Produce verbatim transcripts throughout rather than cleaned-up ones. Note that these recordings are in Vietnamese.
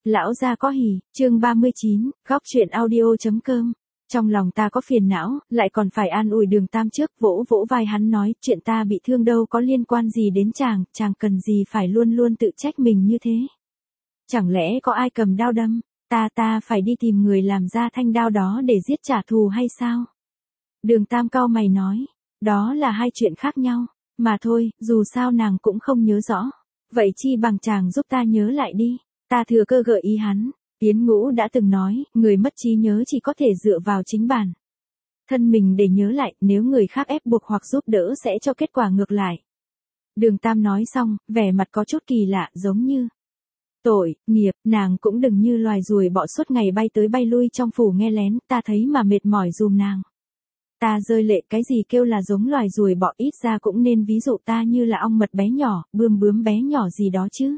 Lão gia có hỉ, chương ba mươi chín, góc chuyện audio.com. Trong lòng ta có phiền não, lại còn phải an ủi Đường Tam trước, vỗ vỗ vai hắn nói, chuyện ta bị thương đâu có liên quan gì đến chàng, chàng cần gì phải luôn luôn tự trách mình như thế. Chẳng lẽ có ai cầm đao đâm, ta ta phải đi tìm người làm ra thanh đao đó để giết trả thù hay sao? Đường Tam cau mày nói, đó là hai chuyện khác nhau, mà thôi, dù sao nàng cũng không nhớ rõ. Vậy chi bằng chàng giúp ta nhớ lại đi. Ta thừa cơ gợi ý hắn, Yến Ngũ đã từng nói, người mất trí nhớ chỉ có thể dựa vào chính bản thân mình để nhớ lại, nếu người khác ép buộc hoặc giúp đỡ sẽ cho kết quả ngược lại. Đường Tam nói xong, vẻ mặt có chút kỳ lạ, giống như tội, nghiệp, nàng cũng đừng như loài ruồi bọ suốt ngày bay tới bay lui trong phủ nghe lén, ta thấy mà mệt mỏi dùm nàng. Ta rơi lệ, cái gì kêu là giống loài ruồi bọ, ít ra cũng nên ví dụ ta như là ong mật bé nhỏ, bươm bướm bé nhỏ gì đó chứ.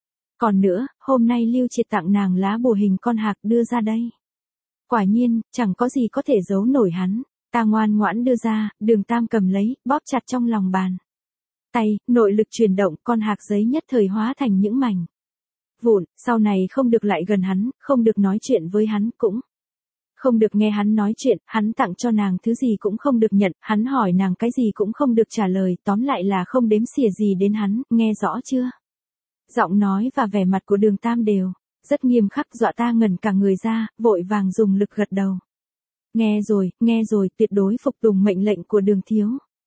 Còn nữa, hôm nay Lưu Triệt tặng nàng lá bùa hình con hạc đưa ra đây. Quả nhiên, chẳng có gì có thể giấu nổi hắn. Ta ngoan ngoãn đưa ra, Đường Tam cầm lấy, bóp chặt trong lòng bàn tay, nội lực chuyển động, con hạc giấy nhất thời hóa thành những mảnh vụn. Sau này không được lại gần hắn, không được nói chuyện với hắn, cũng không được nghe hắn nói chuyện, hắn tặng cho nàng thứ gì cũng không được nhận, hắn hỏi nàng cái gì cũng không được trả lời, tóm lại là không đếm xỉa gì đến hắn, nghe rõ chưa? Giọng nói và vẻ mặt của Đường Tam đều rất nghiêm khắc, dọa ta ngẩn cả người ra, vội vàng dùng lực gật đầu. Nghe rồi, nghe rồi, tuyệt đối phục tùng mệnh lệnh của Đường thiếu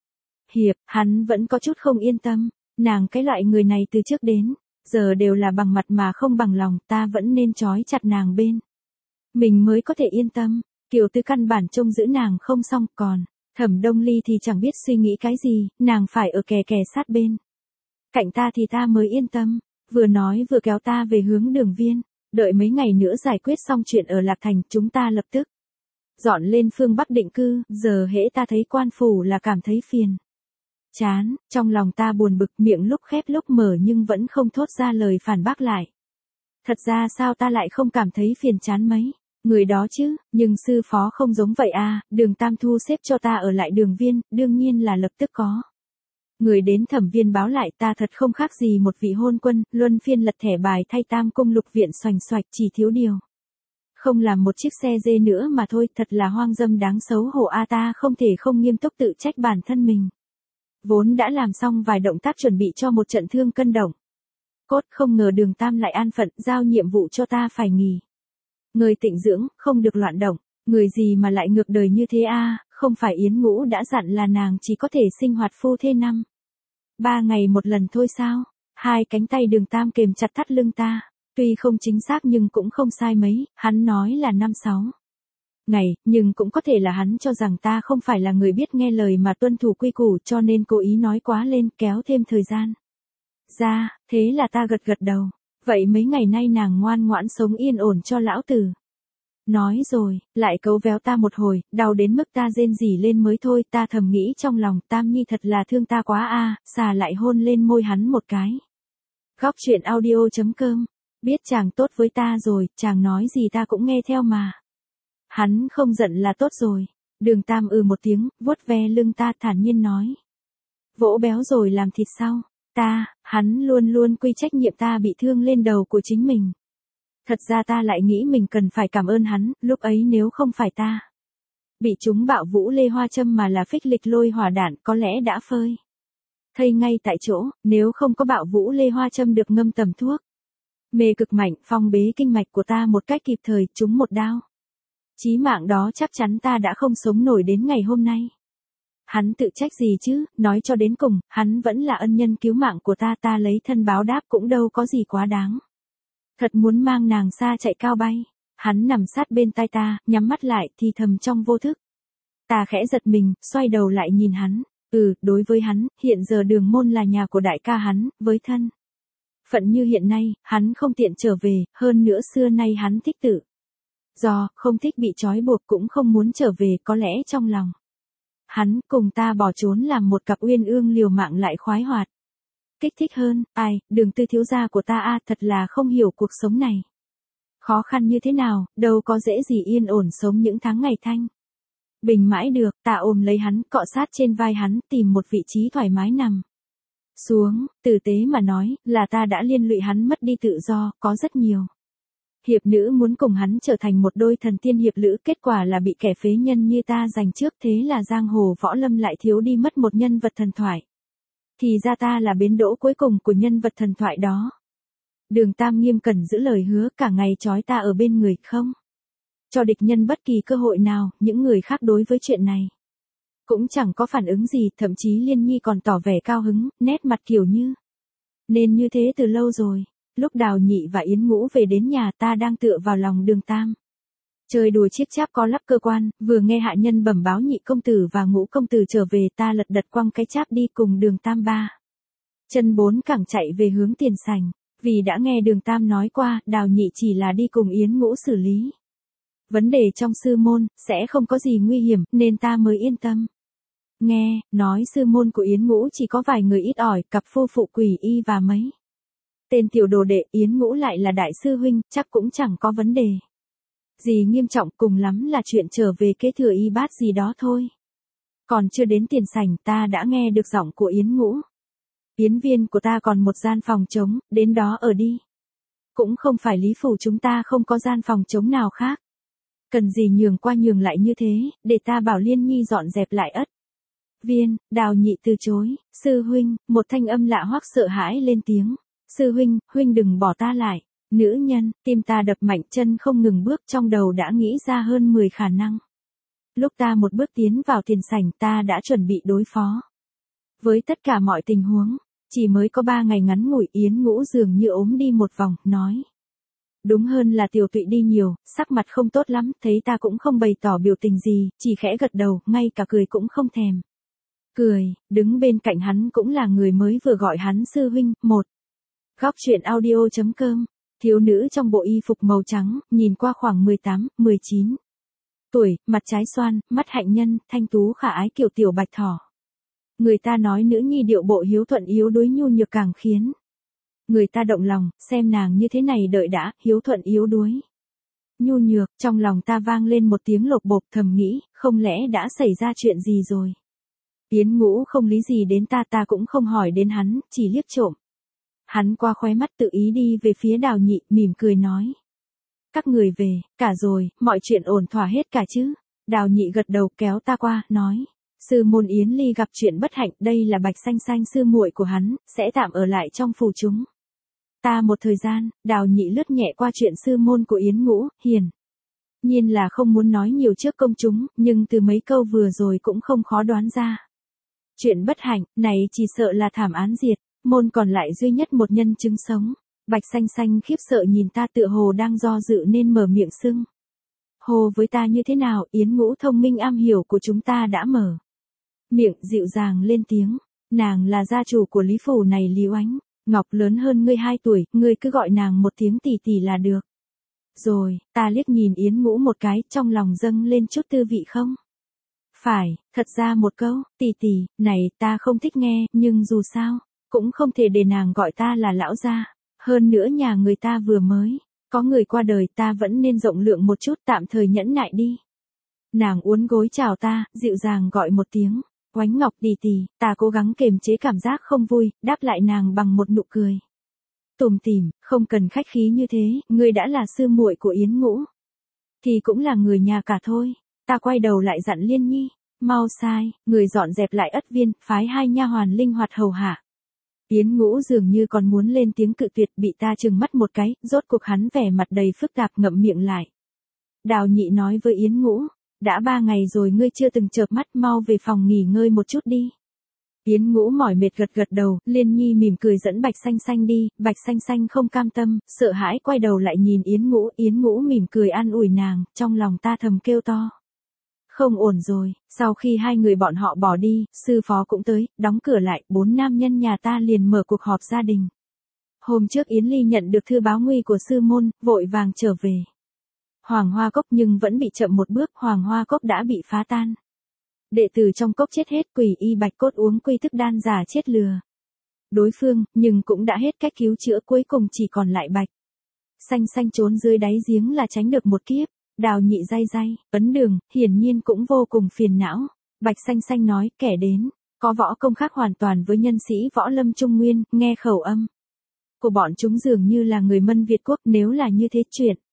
hiệp. Hắn vẫn có chút không yên tâm, nàng cái loại người này từ trước đến giờ đều là bằng mặt mà không bằng lòng, ta vẫn nên trói chặt nàng bên mình mới có thể yên tâm. Kiều Tư căn bản trông giữ nàng không xong, còn Thẩm Đông Ly thì chẳng biết suy nghĩ cái gì, nàng phải ở kè kè sát bên cạnh ta thì ta mới yên tâm. Vừa nói vừa kéo ta về hướng Đường Viên, đợi mấy ngày nữa giải quyết xong chuyện ở Lạc Thành, chúng ta lập tức dọn lên phương Bắc định cư. Giờ hễ ta thấy quan phủ là cảm thấy phiền chán, trong lòng ta buồn bực, miệng lúc khép lúc mở nhưng vẫn không thốt ra lời phản bác lại. Thật ra sao ta lại không cảm thấy phiền chán mấy người đó chứ, nhưng sư phó không giống vậy à. Đường Tam thu xếp cho ta ở lại Đường Viên, đương nhiên là lập tức có người đến Thẩm Viên báo lại, ta thật không khác gì một vị hôn quân, luân phiên lật thẻ bài thay Tam cung lục viện xoành xoạch, chỉ thiếu điều không làm một chiếc xe dê nữa mà thôi, thật là hoang dâm đáng xấu hổ a. Ta không thể không nghiêm túc tự trách bản thân mình. Vốn đã làm xong vài động tác chuẩn bị cho một trận thương cân động cốt, không ngờ Đường Tam lại an phận giao nhiệm vụ cho ta phải nghỉ ngơi tịnh dưỡng, không được loạn động. Người gì mà lại ngược đời như thế a? Không phải Yến Ngũ đã dặn là nàng chỉ có thể sinh hoạt phu thê năm ba ngày một lần thôi sao? Hai cánh tay Đường Tam kềm chặt thắt lưng ta, tuy không chính xác nhưng cũng không sai mấy, hắn nói là năm sáu ngày, nhưng cũng có thể là hắn cho rằng ta không phải là người biết nghe lời mà tuân thủ quy củ, cho nên cố ý nói quá lên, kéo thêm thời gian ra. Thế là ta gật gật đầu. Vậy mấy ngày nay nàng ngoan ngoãn sống yên ổn cho lão tử. Nói rồi, lại cấu véo ta một hồi, đau đến mức ta rên rỉ lên mới thôi. Ta thầm nghĩ trong lòng, Tam Nhi thật là thương ta quá a. À, xà lại hôn lên môi hắn một cái. Góc chuyện audio.com. Biết chàng tốt với ta rồi, chàng nói gì ta cũng nghe theo mà. Hắn không giận là tốt rồi. Đường Tam ừ một tiếng, vuốt ve lưng ta thản nhiên nói. Vỗ béo rồi làm thịt sau. Ta, hắn luôn luôn quy trách nhiệm ta bị thương lên đầu của chính mình. Thật ra ta lại nghĩ mình cần phải cảm ơn hắn, lúc ấy nếu không phải ta bị chúng bạo vũ lê hoa châm mà là phích lịch lôi hỏa đạn, có lẽ đã phơi thây ngay tại chỗ. Nếu không có bạo vũ lê hoa châm được ngâm tầm thuốc mê cực mạnh, phong bế kinh mạch của ta một cách kịp thời, trúng một đao chí mạng đó, chắc chắn ta đã không sống nổi đến ngày hôm nay. Hắn tự trách gì chứ, nói cho đến cùng, hắn vẫn là ân nhân cứu mạng của ta, ta lấy thân báo đáp cũng đâu có gì quá đáng. Thật muốn mang nàng xa chạy cao bay. Hắn nằm sát bên tai ta, nhắm mắt lại, thì thầm trong vô thức. Ta khẽ giật mình, xoay đầu lại nhìn hắn. Ừ, đối với hắn, hiện giờ Đường Môn là nhà của đại ca hắn, với thân phận như hiện nay, hắn không tiện trở về, hơn nữa xưa nay hắn thích tự do, không thích bị trói buộc, cũng không muốn trở về, có lẽ trong lòng hắn cùng ta bỏ trốn làm một cặp uyên ương liều mạng lại khoái hoạt kích thích hơn. Ai, Đường Tư thiếu gia của ta a, thật là không hiểu cuộc sống này khó khăn như thế nào, đâu có dễ gì yên ổn sống những tháng ngày thanh bình mãi được. Ta ôm lấy hắn, cọ sát trên vai hắn, tìm một vị trí thoải mái nằm xuống. Tử tế mà nói, là ta đã liên lụy hắn mất đi tự do, có rất nhiều Hiệp nữ muốn cùng hắn trở thành một đôi thần tiên hiệp lữ, kết quả là bị kẻ phế nhân như ta giành trước, thế là giang hồ võ lâm lại thiếu đi mất một nhân vật thần thoại. Thì ra ta là bến đỗ cuối cùng của nhân vật thần thoại đó. Đường Tam nghiêm cẩn giữ lời hứa, cả ngày trói ta ở bên người, không cho địch nhân bất kỳ cơ hội nào. Những người khác đối với chuyện này cũng chẳng có phản ứng gì, thậm chí Liên Nhi còn tỏ vẻ cao hứng, nét mặt kiểu như nên như thế từ lâu rồi. Lúc Đào Nhị và Yến Ngũ về đến nhà, ta đang tựa vào lòng Đường Tam chơi đùa chiếc cháp có lắp cơ quan, vừa nghe hạ nhân bẩm báo Nhị công tử và Ngũ công tử trở về, ta lật đật quăng cái cháp đi cùng Đường Tam ba chân bốn cẳng chạy về hướng tiền sảnh. Vì đã nghe Đường Tam nói qua, Đào Nhị chỉ là đi cùng Yến Ngũ xử lý vấn đề trong sư môn, sẽ không có gì nguy hiểm, nên ta mới yên tâm. Nghe, nói sư môn của Yến Ngũ chỉ có vài người ít ỏi, cặp phu phụ Quỷ Y và mấy tên tiểu đồ đệ, Yến Ngũ lại là đại sư huynh, chắc cũng chẳng có vấn đề gì nghiêm trọng, cùng lắm là chuyện trở về kế thừa y bát gì đó thôi. Còn chưa đến tiền sảnh, ta đã nghe được giọng của Yến Ngũ. Yến viên của ta còn một gian phòng trống, đến đó ở đi. Cũng không phải Lý phủ chúng ta không có gian phòng trống nào khác. Cần gì nhường qua nhường lại như thế, để ta bảo Liên Nhi dọn dẹp lại ất. Viên, Đào Nhị từ chối, sư huynh, một thanh âm lạ hoắc sợ hãi lên tiếng. Sư huynh, huynh đừng bỏ ta lại. Nữ nhân, tim ta đập mạnh, chân không ngừng bước, trong đầu đã nghĩ ra hơn mười khả năng. Lúc ta một bước tiến vào tiền sảnh, ta đã chuẩn bị đối phó với tất cả mọi tình huống. Chỉ mới có ba ngày ngắn ngủi, Yến Ngũ dường như ốm đi một vòng, nói. Đúng hơn là tiểu tụy đi nhiều, sắc mặt không tốt lắm, thấy ta cũng không bày tỏ biểu tình gì, chỉ khẽ gật đầu, ngay cả cười cũng không thèm. Cười, đứng bên cạnh hắn cũng là người mới vừa gọi hắn sư huynh. Một. Góc truyện audio chấm com. Thiếu nữ trong bộ y phục màu trắng, nhìn qua khoảng mười tám, mười chín tuổi, mặt trái xoan, mắt hạnh nhân, thanh tú khả ái kiểu tiểu bạch thỏ. Người ta nói nữ nhi điệu bộ hiếu thuận yếu đuối nhu nhược càng khiến người ta động lòng, xem nàng như thế này đợi đã, hiếu thuận yếu đuối nhu nhược, trong lòng ta vang lên một tiếng lột bột, thầm nghĩ, không lẽ đã xảy ra chuyện gì rồi. Yến Ngũ không lý gì đến ta, ta cũng không hỏi đến hắn, chỉ liếc trộm hắn qua khóe mắt, tự ý đi về phía Đào Nhị, mỉm cười nói. Các người về, cả rồi, mọi chuyện ổn thỏa hết cả chứ. Đào Nhị gật đầu, kéo ta qua, nói. Sư môn Yến Ly gặp chuyện bất hạnh, đây là Bạch Xanh Xanh sư muội của hắn, sẽ tạm ở lại trong phủ chúng ta một thời gian. Đào Nhị lướt nhẹ qua chuyện sư môn của Yến Ngũ, hiển nhiên là không muốn nói nhiều trước công chúng, nhưng từ mấy câu vừa rồi cũng không khó đoán ra. Chuyện bất hạnh này chỉ sợ là thảm án diệt môn, còn lại duy nhất một nhân chứng sống. Bạch Xanh Xanh khiếp sợ nhìn ta, tựa hồ đang do dự nên mở miệng xưng hồ với ta như thế nào. Yến Ngũ thông minh am hiểu của chúng ta đã mở miệng dịu dàng lên tiếng. Nàng là gia chủ của Lý phủ này, Lý Oánh Ngọc, lớn hơn ngươi hai tuổi, ngươi cứ gọi nàng một tiếng tỷ tỷ là được rồi. Ta liếc nhìn Yến Ngũ một cái, trong lòng dâng lên chút tư vị không phải, thật ra một câu tỷ tỷ này ta không thích nghe, nhưng dù sao cũng không thể để nàng gọi ta là lão gia. Hơn nữa nhà người ta vừa mới có người qua đời, ta vẫn nên rộng lượng một chút, tạm thời nhẫn nại đi. Nàng uốn gối chào ta, dịu dàng gọi một tiếng. Oánh Ngọc tỷ tỷ. Ta cố gắng kềm chế cảm giác không vui, đáp lại nàng bằng một nụ cười tủm tỉm. Không cần khách khí như thế, ngươi đã là sư muội của Yến Ngũ thì cũng là người nhà cả thôi. Ta quay đầu lại dặn Liên Nhi, mau sai, người dọn dẹp lại ất viên, phái hai nha hoàn linh hoạt hầu hạ. Yến Ngũ dường như còn muốn lên tiếng cự tuyệt, bị ta trừng mắt một cái, rốt cuộc hắn vẻ mặt đầy phức tạp ngậm miệng lại. Đào Nhị nói với Yến Ngũ, đã ba ngày rồi ngươi chưa từng chợp mắt, mau về phòng nghỉ ngơi một chút đi. Yến Ngũ mỏi mệt gật gật đầu, Liên Nhi mỉm cười dẫn Bạch Xanh Xanh đi. Bạch Xanh Xanh không cam tâm, sợ hãi quay đầu lại nhìn Yến Ngũ. Yến Ngũ mỉm cười an ủi nàng, trong lòng ta thầm kêu to. Không ổn rồi. Sau khi hai người bọn họ bỏ đi, sư phó cũng tới, đóng cửa lại, bốn nam nhân nhà ta liền mở cuộc họp gia đình. Hôm trước Yến Ly nhận được thư báo nguy của sư môn, vội vàng trở về Hoàng Hoa Cốc, nhưng vẫn bị chậm một bước, Hoàng Hoa Cốc đã bị phá tan. Đệ tử trong cốc chết hết, Quỷ Y Bạch Cốt uống quy thức đan giả chết lừa đối phương, nhưng cũng đã hết cách cứu chữa, cuối cùng chỉ còn lại Bạch Xanh Xanh trốn dưới đáy giếng là tránh được một kiếp. Đào Nhị day day, Ấn Đường, hiển nhiên cũng vô cùng phiền não. Bạch Xanh Xanh nói, kẻ đến có võ công khác hoàn toàn với nhân sĩ võ lâm Trung Nguyên, nghe khẩu âm của bọn chúng dường như là người Mân Việt quốc, nếu là như thế chuyện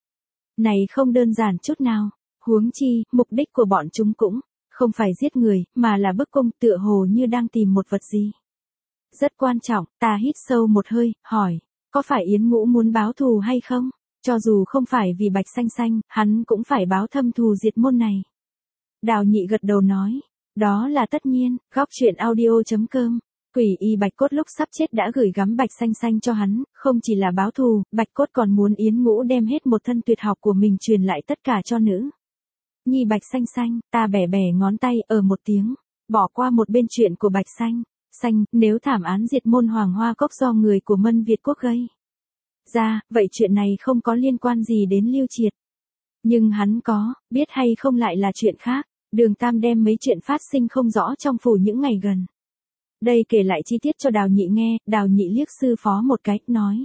Này không đơn giản chút nào. Huống chi, mục đích của bọn chúng cũng không phải giết người, mà là bức cung, tựa hồ như đang tìm một vật gì. Rất quan trọng, ta hít sâu một hơi, hỏi, có phải Yến Ngũ muốn báo thù hay không? Cho dù không phải vì Bạch Xanh Xanh, hắn cũng phải báo thâm thù diệt môn này. Đào Nhị gật đầu nói, đó là tất nhiên. Góc truyện audio chấm com. Quỷ y Bạch Cốt lúc sắp chết đã gửi gắm Bạch Xanh Xanh cho hắn, không chỉ là báo thù, Bạch Cốt còn muốn Yến Ngũ đem hết một thân tuyệt học của mình truyền lại tất cả cho nữ nhi Bạch Xanh Xanh. Ta bẻ bẻ ngón tay ở một tiếng, bỏ qua một bên chuyện của Bạch Xanh Xanh, nếu thảm án diệt môn Hoàng Hoa Cốc do người của Mân Việt Quốc gây ra, vậy chuyện này không có liên quan gì đến Lưu Triệt. Nhưng hắn có, biết hay không lại là chuyện khác. Đường Tam đem mấy chuyện phát sinh không rõ trong phủ những ngày gần đây kể lại chi tiết cho Đào Nhị nghe. Đào Nhị liếc sư phó một cái, nói.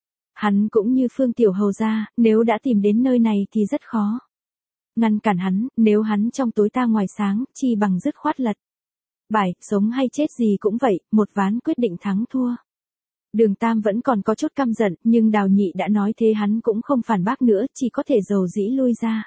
Hắn cũng như Phương Tiểu Hầu gia, nếu đã tìm đến nơi này thì rất khó ngăn cản hắn, nếu hắn trong tối ta ngoài sáng, chi bằng dứt khoát lật bài, sống hay chết gì cũng vậy, một ván quyết định thắng thua. Đường Tam vẫn còn có chút căm giận, nhưng Đào Nhị đã nói thế hắn cũng không phản bác nữa, chỉ có thể dầu dĩ lui ra.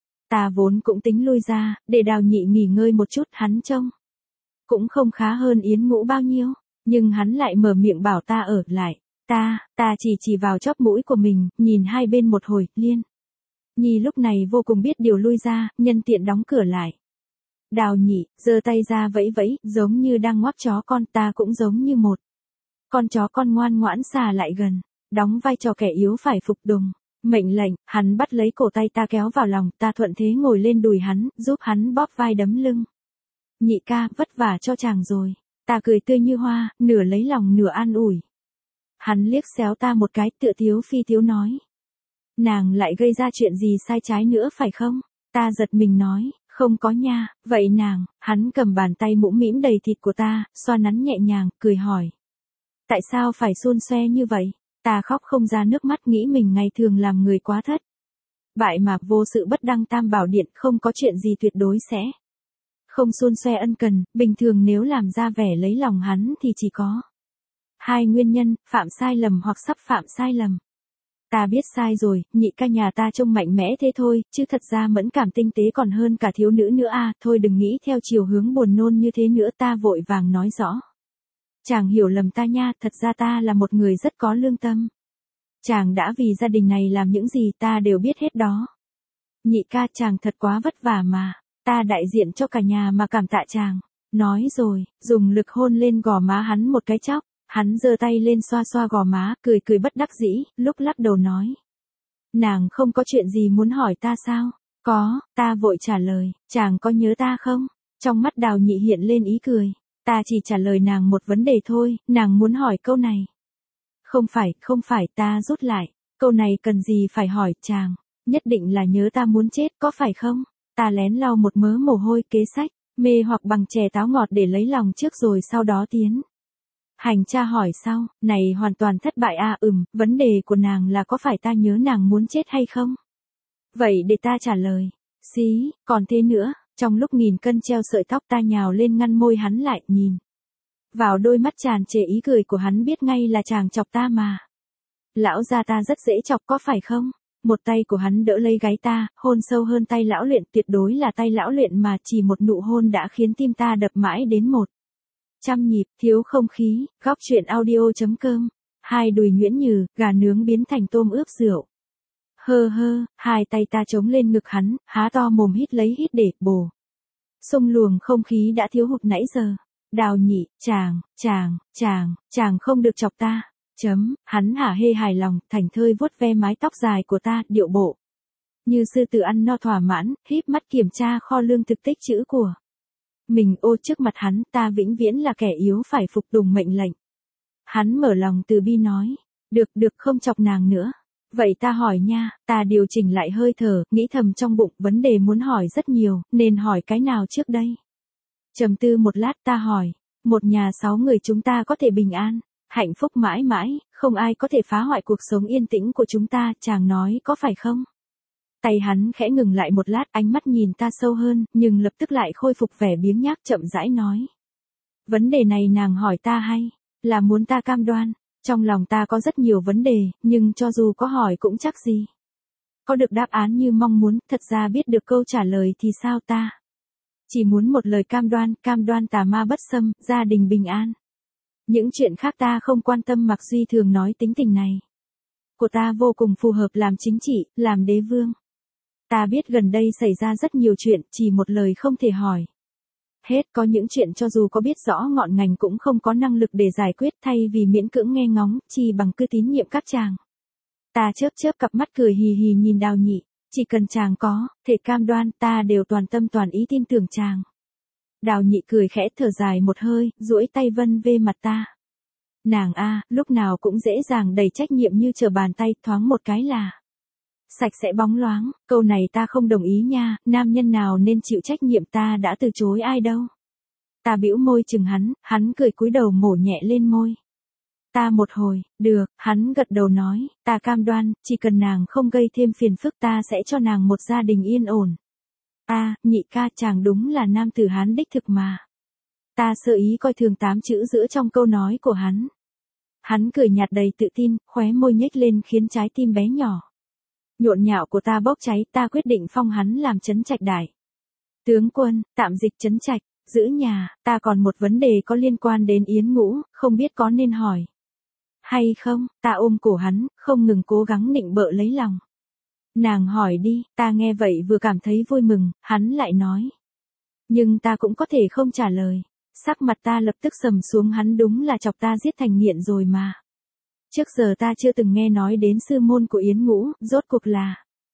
Ta vốn cũng tính lui ra, để Đào Nhị nghỉ ngơi một chút, hắn trông cũng không khá hơn Yến Ngũ bao nhiêu, nhưng hắn lại mở miệng bảo ta ở lại. Ta, ta chỉ chỉ vào chóp mũi của mình, nhìn hai bên một hồi, Liên Nhi lúc này vô cùng biết điều lui ra, nhân tiện đóng cửa lại. Đào Nhị, giơ tay ra vẫy vẫy, giống như đang ngoắc chó con, ta cũng giống như một con chó con ngoan ngoãn xà lại gần, đóng vai trò kẻ yếu phải phục tùng mệnh lệnh. Hắn bắt lấy cổ tay ta kéo vào lòng, ta thuận thế ngồi lên đùi hắn, giúp hắn bóp vai đấm lưng. Nhị ca, vất vả cho chàng rồi. Ta cười tươi như hoa, nửa lấy lòng nửa an ủi. Hắn liếc xéo ta một cái, tựa thiếu phi thiếu nói. Nàng lại gây ra chuyện gì sai trái nữa phải không? Ta giật mình nói, không có nha. Vậy nàng, hắn cầm bàn tay mũm mĩm đầy thịt của ta, xoa nắn nhẹ nhàng, cười hỏi. Tại sao phải xôn xoe như vậy? Ta khóc không ra nước mắt, nghĩ mình ngày thường làm người quá thất bại mà vô sự bất đăng tam bảo điện, không có chuyện gì tuyệt đối sẽ không xôn xoe ân cần. Bình thường nếu làm ra vẻ lấy lòng hắn thì chỉ có hai nguyên nhân, phạm sai lầm hoặc sắp phạm sai lầm. Ta biết sai rồi, nhị ca nhà ta trông mạnh mẽ thế thôi, chứ thật ra mẫn cảm tinh tế còn hơn cả thiếu nữ nữa à. Thôi đừng nghĩ theo chiều hướng buồn nôn như thế nữa. Ta vội vàng nói rõ. Chàng hiểu lầm ta nha, thật ra ta là một người rất có lương tâm. Chàng đã vì gia đình này làm những gì ta đều biết hết đó. Nhị ca, chàng thật quá vất vả mà, ta đại diện cho cả nhà mà cảm tạ chàng. Nói rồi, dùng lực hôn lên gò má hắn một cái chóc, hắn giơ tay lên xoa xoa gò má, cười cười bất đắc dĩ, lúc lắc đầu nói. Nàng không có chuyện gì muốn hỏi ta sao? Có, ta vội trả lời, chàng có nhớ ta không? Trong mắt Đào Nhị hiện lên ý cười. Ta chỉ trả lời nàng một vấn đề thôi, nàng muốn hỏi câu này. Không phải, không phải, ta rút lại. Câu này cần gì phải hỏi, chàng. Nhất định là nhớ ta muốn chết, có phải không? Ta lén lau một mớ mồ hôi, kế sách, mê hoặc bằng chè táo ngọt để lấy lòng trước rồi sau đó tiến hành tra hỏi sau. Này hoàn toàn thất bại à? Ừm, vấn đề của nàng là có phải ta nhớ nàng muốn chết hay không? Vậy để ta trả lời. Xí, còn thế nữa. Trong lúc nghìn cân treo sợi tóc ta nhào lên ngăn môi hắn lại, nhìn vào đôi mắt tràn trề ý cười của hắn, biết ngay là chàng chọc ta mà. Lão gia ta rất dễ chọc có phải không? Một tay của hắn đỡ lấy gáy ta, hôn sâu hơn tay lão luyện, tuyệt đối là tay lão luyện mà, chỉ một nụ hôn đã khiến tim ta đập mãi đến một trăm nhịp. Thiếu không khí. Góc truyện audio chấm com. Hai đùi nhuyễn nhừ, gà nướng biến thành tôm ướp rượu. Hơ hơ, hai tay ta chống lên ngực hắn, há to mồm hít lấy hít để bổ xung luồng không khí đã thiếu hụt nãy giờ. Đào Nhị, chàng, chàng, chàng, chàng không được chọc ta. Chấm, hắn hả hê hài lòng, thành thơi vuốt ve mái tóc dài của ta, điệu bộ như sư tử ăn no thỏa mãn, híp mắt kiểm tra kho lương thực tích trữ của mình. Ô, trước mặt hắn, ta vĩnh viễn là kẻ yếu phải phục tùng mệnh lệnh. Hắn mở lòng từ bi nói, được được, không chọc nàng nữa. Vậy ta hỏi nha. Ta điều chỉnh lại hơi thở, nghĩ thầm trong bụng, vấn đề muốn hỏi rất nhiều, nên hỏi cái nào trước đây? Trầm tư một lát ta hỏi, một nhà sáu người chúng ta có thể bình an, hạnh phúc mãi mãi, không ai có thể phá hoại cuộc sống yên tĩnh của chúng ta, chàng nói có phải không? Tay hắn khẽ ngừng lại một lát, ánh mắt nhìn ta sâu hơn, nhưng lập tức lại khôi phục vẻ biếng nhác, chậm rãi nói. Vấn đề này nàng hỏi ta hay là muốn ta cam đoan? Trong lòng ta có rất nhiều vấn đề, nhưng cho dù có hỏi cũng chắc gì có được đáp án như mong muốn, thật ra biết được câu trả lời thì sao ta? Chỉ muốn một lời cam đoan, cam đoan tà ma bất xâm, gia đình bình an. Những chuyện khác ta không quan tâm. Mạc Duy thường nói tính tình này của ta vô cùng phù hợp làm chính trị, làm đế vương. Ta biết gần đây xảy ra rất nhiều chuyện, chỉ một lời không thể hỏi hết, có những chuyện cho dù có biết rõ ngọn ngành cũng không có năng lực để giải quyết, thay vì miễn cưỡng nghe ngóng, chỉ bằng cứ tín nhiệm các chàng. Ta chớp chớp cặp mắt cười hì hì nhìn Đào Nhị, chỉ cần chàng có thể cam đoan, ta đều toàn tâm toàn ý tin tưởng chàng. Đào Nhị cười khẽ thở dài một hơi, duỗi tay vân về mặt ta. Nàng a, lúc nào cũng dễ dàng đầy trách nhiệm như trở bàn tay, thoáng một cái là sạch sẽ bóng loáng. Câu này ta không đồng ý nha, nam nhân nào nên chịu trách nhiệm, ta đã từ chối ai đâu. Ta bĩu môi chừng hắn, hắn cười cúi đầu mổ nhẹ lên môi ta một hồi. Được, hắn gật đầu nói, ta cam đoan, chỉ cần nàng không gây thêm phiền phức ta sẽ cho nàng một gia đình yên ổn. A, Nhị ca, chàng đúng là nam tử Hán đích thực mà. Ta sơ ý coi thường tám chữ giữa trong câu nói của hắn. Hắn cười nhạt đầy tự tin, khóe môi nhếch lên khiến trái tim bé nhỏ nhộn nhạo của ta bốc cháy. Ta quyết định phong hắn làm trấn trạch đại tướng quân, tạm dịch trấn trạch, giữ nhà. Ta còn một vấn đề có liên quan đến Yến Ngũ, không biết có nên hỏi hay không. Ta ôm cổ hắn, không ngừng cố gắng nịnh bợ lấy lòng. Nàng hỏi đi. Ta nghe vậy vừa cảm thấy vui mừng, hắn lại nói, nhưng ta cũng có thể không trả lời. Sắc mặt ta lập tức sầm xuống, hắn đúng là chọc ta giết thành nghiện rồi mà. Trước giờ ta chưa từng nghe nói đến sư môn của Yến Ngũ, rốt cuộc là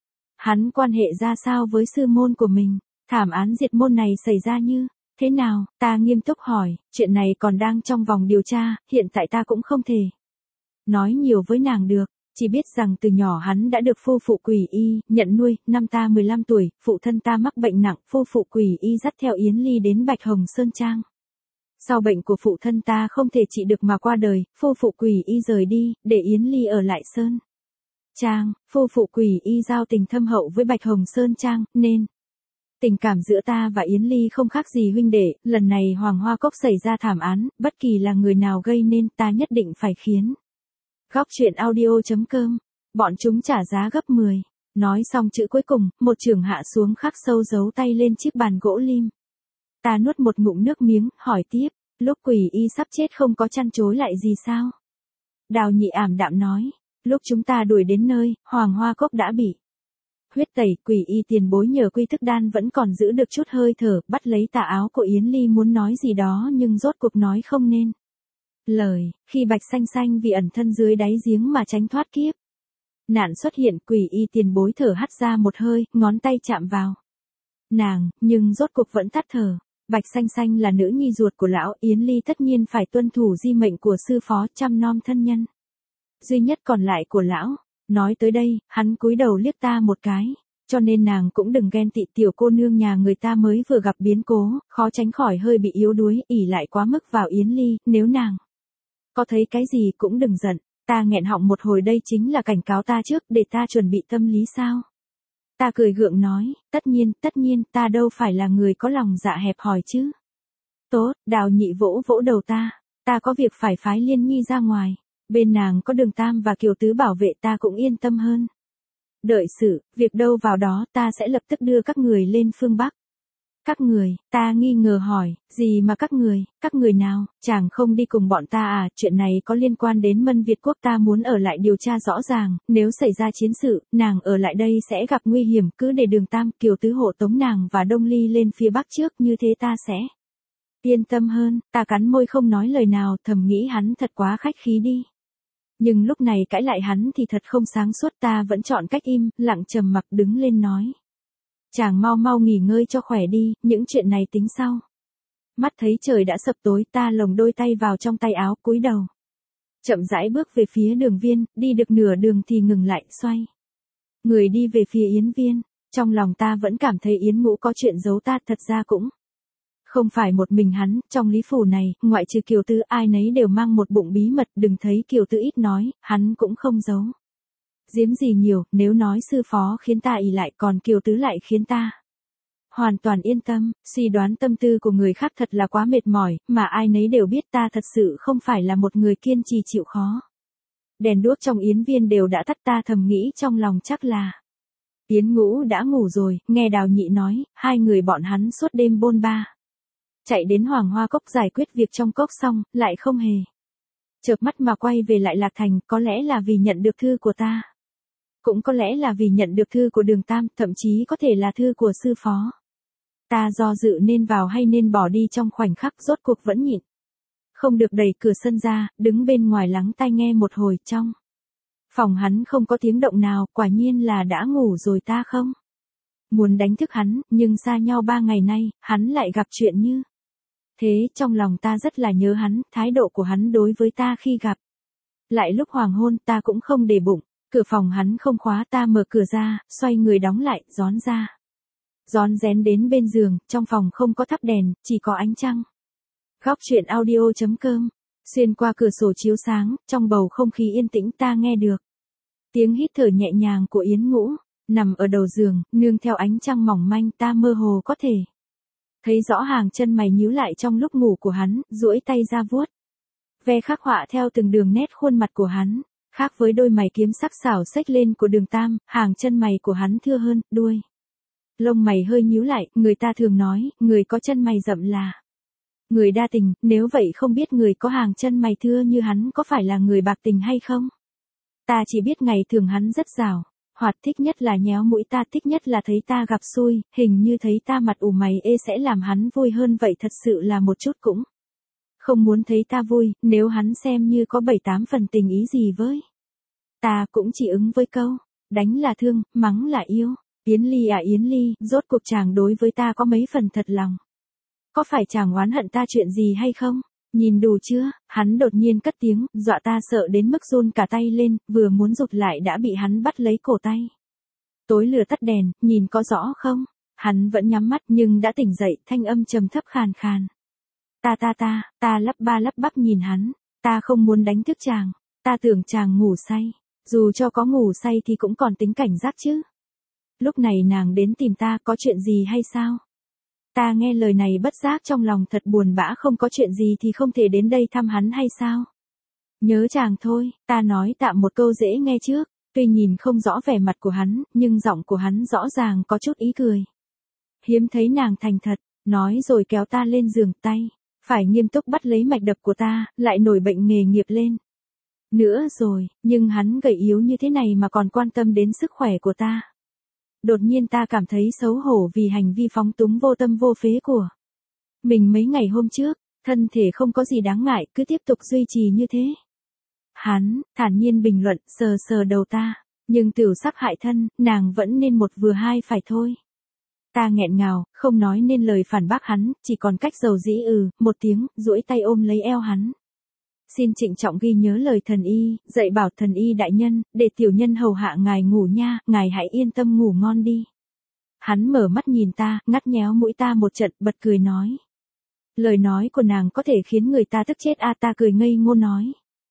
hắn quan hệ ra sao với sư môn của mình? Thảm án diệt môn này xảy ra như thế nào? Ta nghiêm túc hỏi, chuyện này còn đang trong vòng điều tra, hiện tại ta cũng không thể nói nhiều với nàng được. Chỉ biết rằng từ nhỏ hắn đã được phu phụ Quỷ Y nhận nuôi. Năm ta mười lăm tuổi, phụ thân ta mắc bệnh nặng, phu phụ Quỷ Y dắt theo Yến Ly đến Bạch Hồng Sơn Trang. Sau bệnh của phụ thân ta không thể trị được mà qua đời, phu phụ Quỷ Y rời đi, để Yến Ly ở lại Sơn Trang. Phu phụ Quỷ Y giao tình thâm hậu với Bạch Hồng Sơn Trang, nên tình cảm giữa ta và Yến Ly không khác gì huynh đệ. Lần này Hoàng Hoa Cốc xảy ra thảm án, bất kỳ là người nào gây nên, ta nhất định phải khiến Góc truyện audio.com bọn chúng trả giá gấp mười. Nói xong chữ cuối cùng, một chưởng hạ xuống khắc sâu dấu tay lên chiếc bàn gỗ lim. Ta nuốt một ngụm nước miếng, hỏi tiếp, lúc Quỷ Y sắp chết không có chăn chối lại gì sao? Đào Nhị ảm đạm nói, lúc chúng ta đuổi đến nơi, Hoàng Hoa Cốc đã bị huyết tẩy. Quỷ Y tiền bối nhờ quy thức đan vẫn còn giữ được chút hơi thở, bắt lấy tà áo của Yến Ly muốn nói gì đó nhưng rốt cuộc nói không nên lời. Khi Bạch Xanh Xanh vì ẩn thân dưới đáy giếng mà tránh thoát kiếp nạn xuất hiện, Quỷ Y tiền bối thở hắt ra một hơi, ngón tay chạm vào nàng, nhưng rốt cuộc vẫn tắt thở. Bạch Xanh Xanh là nữ nhi ruột của lão, Yến Ly tất nhiên phải tuân thủ di mệnh của sư phó, chăm nom thân nhân duy nhất còn lại của lão. Nói tới đây, hắn cúi đầu liếc ta một cái, cho nên nàng cũng đừng ghen tị, tiểu cô nương nhà người ta mới vừa gặp biến cố, khó tránh khỏi hơi bị yếu đuối, ỷ lại quá mức vào Yến Ly, nếu nàng có thấy cái gì cũng đừng giận. Ta nghẹn họng một hồi, đây chính là cảnh cáo ta trước, để ta chuẩn bị tâm lý sao? Ta cười gượng nói, tất nhiên, tất nhiên, ta đâu phải là người có lòng dạ hẹp hòi chứ. Tốt, Đào Nhị vỗ vỗ đầu ta, ta có việc phải phái Liên Nhi ra ngoài, bên nàng có Đường Tam và Kiều Tứ bảo vệ, ta cũng yên tâm hơn. Đợi sự, việc đâu vào đó, ta sẽ lập tức đưa các người lên phương Bắc. Các người, ta nghi ngờ hỏi, gì mà các người, các người nào? Chàng không đi cùng bọn ta à? Chuyện này có liên quan đến Mân Việt Quốc, ta muốn ở lại điều tra rõ ràng, nếu xảy ra chiến sự, nàng ở lại đây sẽ gặp nguy hiểm, cứ để Đường Tam, Kiều Tứ hộ tống nàng và Đông Ly lên phía Bắc trước, như thế ta sẽ yên tâm hơn. Ta cắn môi không nói lời nào, thầm nghĩ hắn thật quá khách khí đi. Nhưng lúc này cãi lại hắn thì thật không sáng suốt, ta vẫn chọn cách im, lặng trầm mặc đứng lên nói. Chàng mau mau nghỉ ngơi cho khỏe đi, những chuyện này tính sau. Mắt thấy trời đã sập tối, ta lồng đôi tay vào trong tay áo, cúi đầu chậm rãi bước về phía Đường Viên, đi được nửa đường thì ngừng lại, xoay người đi về phía Yến Viên. Trong lòng ta vẫn cảm thấy Yến Ngũ có chuyện giấu ta, thật ra cũng không phải một mình hắn, trong Lý Phủ này, ngoại trừ Kiều Tứ, ai nấy đều mang một bụng bí mật, đừng thấy Kiều Tứ ít nói, hắn cũng không giấu giếm gì nhiều. Nếu nói sư phó khiến ta ỷ lại, còn Kiều Tứ lại khiến ta hoàn toàn yên tâm. Suy đoán tâm tư của người khác thật là quá mệt mỏi, mà ai nấy đều biết ta thật sự không phải là một người kiên trì chịu khó. Đèn đuốc trong Yến Viên đều đã tắt, ta thầm nghĩ trong lòng chắc là Yến Ngũ đã ngủ rồi, nghe Đào Nhị nói, hai người bọn hắn suốt đêm bôn ba. Chạy đến Hoàng Hoa Cốc giải quyết việc trong cốc xong, lại không hề chợp mắt mà quay về lại Lạc Thành, có lẽ là vì nhận được thư của ta. Cũng có lẽ là vì nhận được thư của Đường Tam, thậm chí có thể là thư của sư phó. Ta do dự nên vào hay nên bỏ đi trong khoảnh khắc, rốt cuộc vẫn nhịn. Không được đẩy cửa sân ra, đứng bên ngoài lắng tai nghe một hồi. Trong phòng hắn không có tiếng động nào, quả nhiên là đã ngủ rồi. Ta không muốn đánh thức hắn, nhưng xa nhau ba ngày nay, hắn lại gặp chuyện như thế, trong lòng ta rất là nhớ hắn, thái độ của hắn đối với ta khi gặp lại lúc hoàng hôn ta cũng không để bụng. Cửa phòng hắn không khóa, ta mở cửa ra, xoay người đóng lại, rón ra. Rón rén đến bên giường, trong phòng không có thắp đèn, chỉ có ánh trăng. Góc truyện audio chấm com, xuyên qua cửa sổ chiếu sáng, trong bầu không khí yên tĩnh ta nghe được tiếng hít thở nhẹ nhàng của Yến Ngũ, nằm ở đầu giường, nương theo ánh trăng mỏng manh, ta mơ hồ có thể thấy rõ hàng chân mày nhíu lại trong lúc ngủ của hắn, duỗi tay ra vuốt ve khắc họa theo từng đường nét khuôn mặt của hắn. Khác với đôi mày kiếm sắc sảo xếch lên của Đường Tam, hàng chân mày của hắn thưa hơn, đuôi lông mày hơi nhíu lại, người ta thường nói, người có chân mày rậm là người đa tình, nếu vậy không biết người có hàng chân mày thưa như hắn có phải là người bạc tình hay không? Ta chỉ biết ngày thường hắn rất rào hoạt, thích nhất là nhéo mũi ta, thích nhất là thấy ta gặp xui, hình như thấy ta mặt ủ mày ê sẽ làm hắn vui hơn vậy, thật sự là một chút cũng không muốn thấy ta vui, nếu hắn xem như có bảy tám phần tình ý gì với ta cũng chỉ ứng với câu, đánh là thương, mắng là yêu. Yến Ly à Yến Ly, rốt cuộc chàng đối với ta có mấy phần thật lòng. Có phải chàng oán hận ta chuyện gì hay không? Nhìn đủ chưa? Hắn đột nhiên cất tiếng, dọa ta sợ đến mức run cả tay lên, vừa muốn rụt lại đã bị hắn bắt lấy cổ tay. Tối lửa tắt đèn, nhìn có rõ không? Hắn vẫn nhắm mắt nhưng đã tỉnh dậy, thanh âm trầm thấp khàn khàn. Ta ta ta, ta lắp ba lắp bắp nhìn hắn, ta không muốn đánh thức chàng, ta tưởng chàng ngủ say, dù cho có ngủ say thì cũng còn tính cảnh giác chứ. Lúc này nàng đến tìm ta, có chuyện gì hay sao? Ta nghe lời này bất giác trong lòng thật buồn bã, không có chuyện gì thì không thể đến đây thăm hắn hay sao? Nhớ chàng thôi, ta nói tạm một câu dễ nghe trước, tuy nhìn không rõ vẻ mặt của hắn, nhưng giọng của hắn rõ ràng có chút ý cười. Hiếm thấy nàng thành thật, nói rồi kéo ta lên giường, tay phải nghiêm túc bắt lấy mạch đập của ta, lại nổi bệnh nghề nghiệp lên. Nữa rồi, nhưng hắn gầy yếu như thế này mà còn quan tâm đến sức khỏe của ta. Đột nhiên ta cảm thấy xấu hổ vì hành vi phóng túng vô tâm vô phế của mình mấy ngày hôm trước, thân thể không có gì đáng ngại, cứ tiếp tục duy trì như thế. Hắn, thản nhiên bình luận, sờ sờ đầu ta, nhưng tiểu sắc hại thân, nàng vẫn nên một vừa hai phải thôi. Ta nghẹn ngào, không nói nên lời phản bác hắn, chỉ còn cách dầu dĩ ừ, một tiếng, duỗi tay ôm lấy eo hắn. Xin trịnh trọng ghi nhớ lời thần y, dạy bảo thần y đại nhân, để tiểu nhân hầu hạ ngài ngủ nha, ngài hãy yên tâm ngủ ngon đi. Hắn mở mắt nhìn ta, ngắt nhéo mũi ta một trận, bật cười nói. Lời nói của nàng có thể khiến người ta tức chết a à, ta cười ngây ngô nói.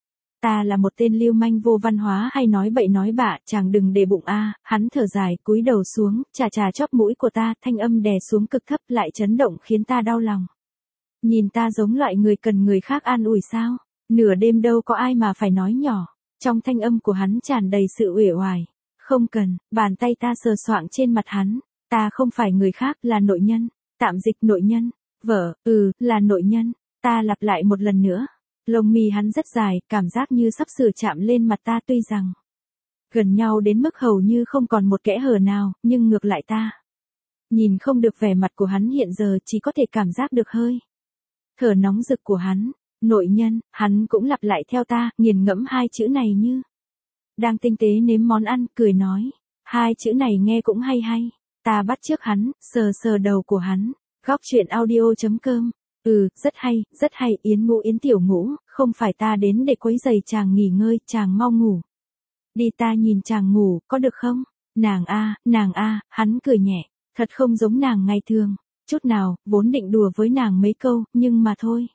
Ta là một tên lưu manh vô văn hóa hay nói bậy nói bạ, chàng đừng để bụng a à. Hắn thở dài, cúi đầu xuống, chà chà chóp mũi của ta, thanh âm đè xuống cực thấp lại chấn động khiến ta đau lòng. Nhìn ta giống loại người cần người khác an ủi sao? Nửa đêm đâu có ai mà phải nói nhỏ, trong thanh âm của hắn tràn đầy sự uể oải. Không cần, bàn tay ta sờ soạng trên mặt hắn, ta không phải người khác, là nội nhân, tạm dịch nội nhân, vợ, ừ, là nội nhân, ta lặp lại một lần nữa. Lông mi hắn rất dài, cảm giác như sắp sửa chạm lên mặt ta, tuy rằng gần nhau đến mức hầu như không còn một kẽ hở nào, nhưng ngược lại ta nhìn không được vẻ mặt của hắn hiện giờ, chỉ có thể cảm giác được hơi thở nóng rực của hắn. Nội nhân, hắn cũng lặp lại theo ta, nghiền ngẫm hai chữ này như đang tinh tế nếm món ăn, cười nói. Hai chữ này nghe cũng hay hay. Ta bắt chước hắn, sờ sờ đầu của hắn. Góc truyện audio chấm com. Ừ, rất hay, rất hay, Yến Ngũ Yến Tiểu Ngũ, không phải ta đến để quấy giày chàng nghỉ ngơi, chàng mau ngủ. Đi, ta nhìn chàng ngủ, có được không? Nàng a, nàng a, hắn cười nhẹ, thật không giống nàng ngày thường, chút nào, vốn định đùa với nàng mấy câu, nhưng mà thôi.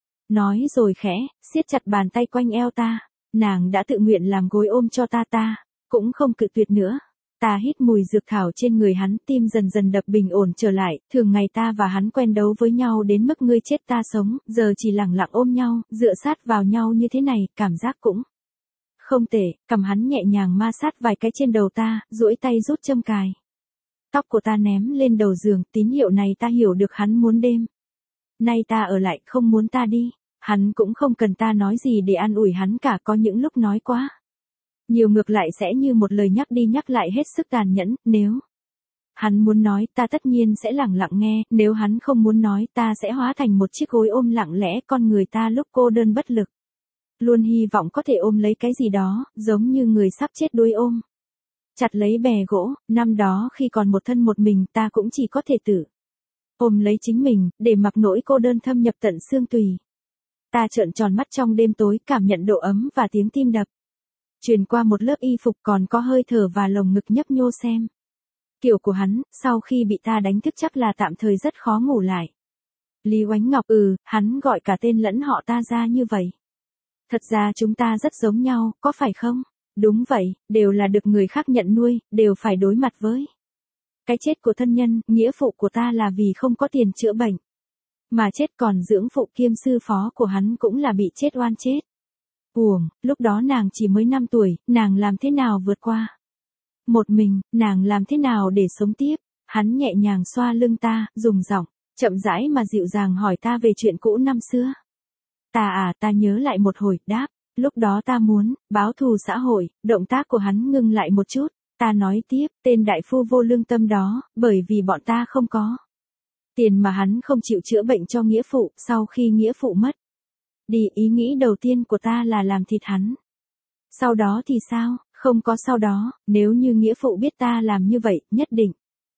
Nói rồi khẽ, siết chặt bàn tay quanh eo ta, nàng đã tự nguyện làm gối ôm cho ta, ta cũng không cự tuyệt nữa. Ta hít mùi dược thảo trên người hắn, tim dần dần đập bình ổn trở lại, thường ngày ta và hắn quen đấu với nhau đến mức ngươi chết ta sống, giờ chỉ lẳng lặng ôm nhau, dựa sát vào nhau như thế này, cảm giác cũng Không tệ, cầm hắn nhẹ nhàng ma sát vài cái trên đầu ta, duỗi tay rút châm cài. Tóc của ta ném lên đầu giường, tín hiệu này ta hiểu được hắn muốn đêm. Nay ta ở lại, không muốn ta đi. Hắn cũng không cần ta nói gì để an ủi hắn cả, có những lúc nói quá nhiều ngược lại sẽ như một lời nhắc đi nhắc lại hết sức tàn nhẫn, nếu hắn muốn nói ta tất nhiên sẽ lẳng lặng nghe, nếu hắn không muốn nói ta sẽ hóa thành một chiếc gối ôm lặng lẽ con người ta lúc cô đơn bất lực. Luôn hy vọng có thể ôm lấy cái gì đó, giống như người sắp chết đuối ôm. Chặt lấy bè gỗ, năm đó khi còn một thân một mình ta cũng chỉ có thể tự ôm lấy chính mình, để mặc nỗi cô đơn thâm nhập tận xương tùy. Ta trợn tròn mắt trong đêm tối, cảm nhận độ ấm và tiếng tim đập. Truyền qua một lớp y phục còn có hơi thở và lồng ngực nhấp nhô xem. Kiểu của hắn, sau khi bị ta đánh thức chắc là tạm thời rất khó ngủ lại. Lý Oánh Ngọc, ừ, hắn gọi cả tên lẫn họ ta ra như vậy. Thật ra chúng ta rất giống nhau, có phải không? Đúng vậy, đều là được người khác nhận nuôi, đều phải đối mặt với cái chết của thân nhân, nghĩa phụ của ta là vì không có tiền chữa bệnh. Mà chết còn dưỡng phụ kiêm sư phó của hắn cũng là bị chết oan chết. Uổng, lúc đó nàng chỉ mới năm tuổi, nàng làm thế nào vượt qua? Một mình, nàng làm thế nào để sống tiếp? Hắn nhẹ nhàng xoa lưng ta, dùng giọng chậm rãi mà dịu dàng hỏi ta về chuyện cũ năm xưa. Ta à, ta nhớ lại một hồi, đáp, lúc đó ta muốn báo thù xã hội, động tác của hắn ngưng lại một chút, ta nói tiếp, tên đại phu vô lương tâm đó, bởi vì bọn ta không có tiền mà hắn không chịu chữa bệnh cho nghĩa phụ, sau khi nghĩa phụ mất đi, ý nghĩ đầu tiên của ta là làm thịt hắn. Sau đó thì sao? Không có sau đó, nếu như nghĩa phụ biết ta làm như vậy, nhất định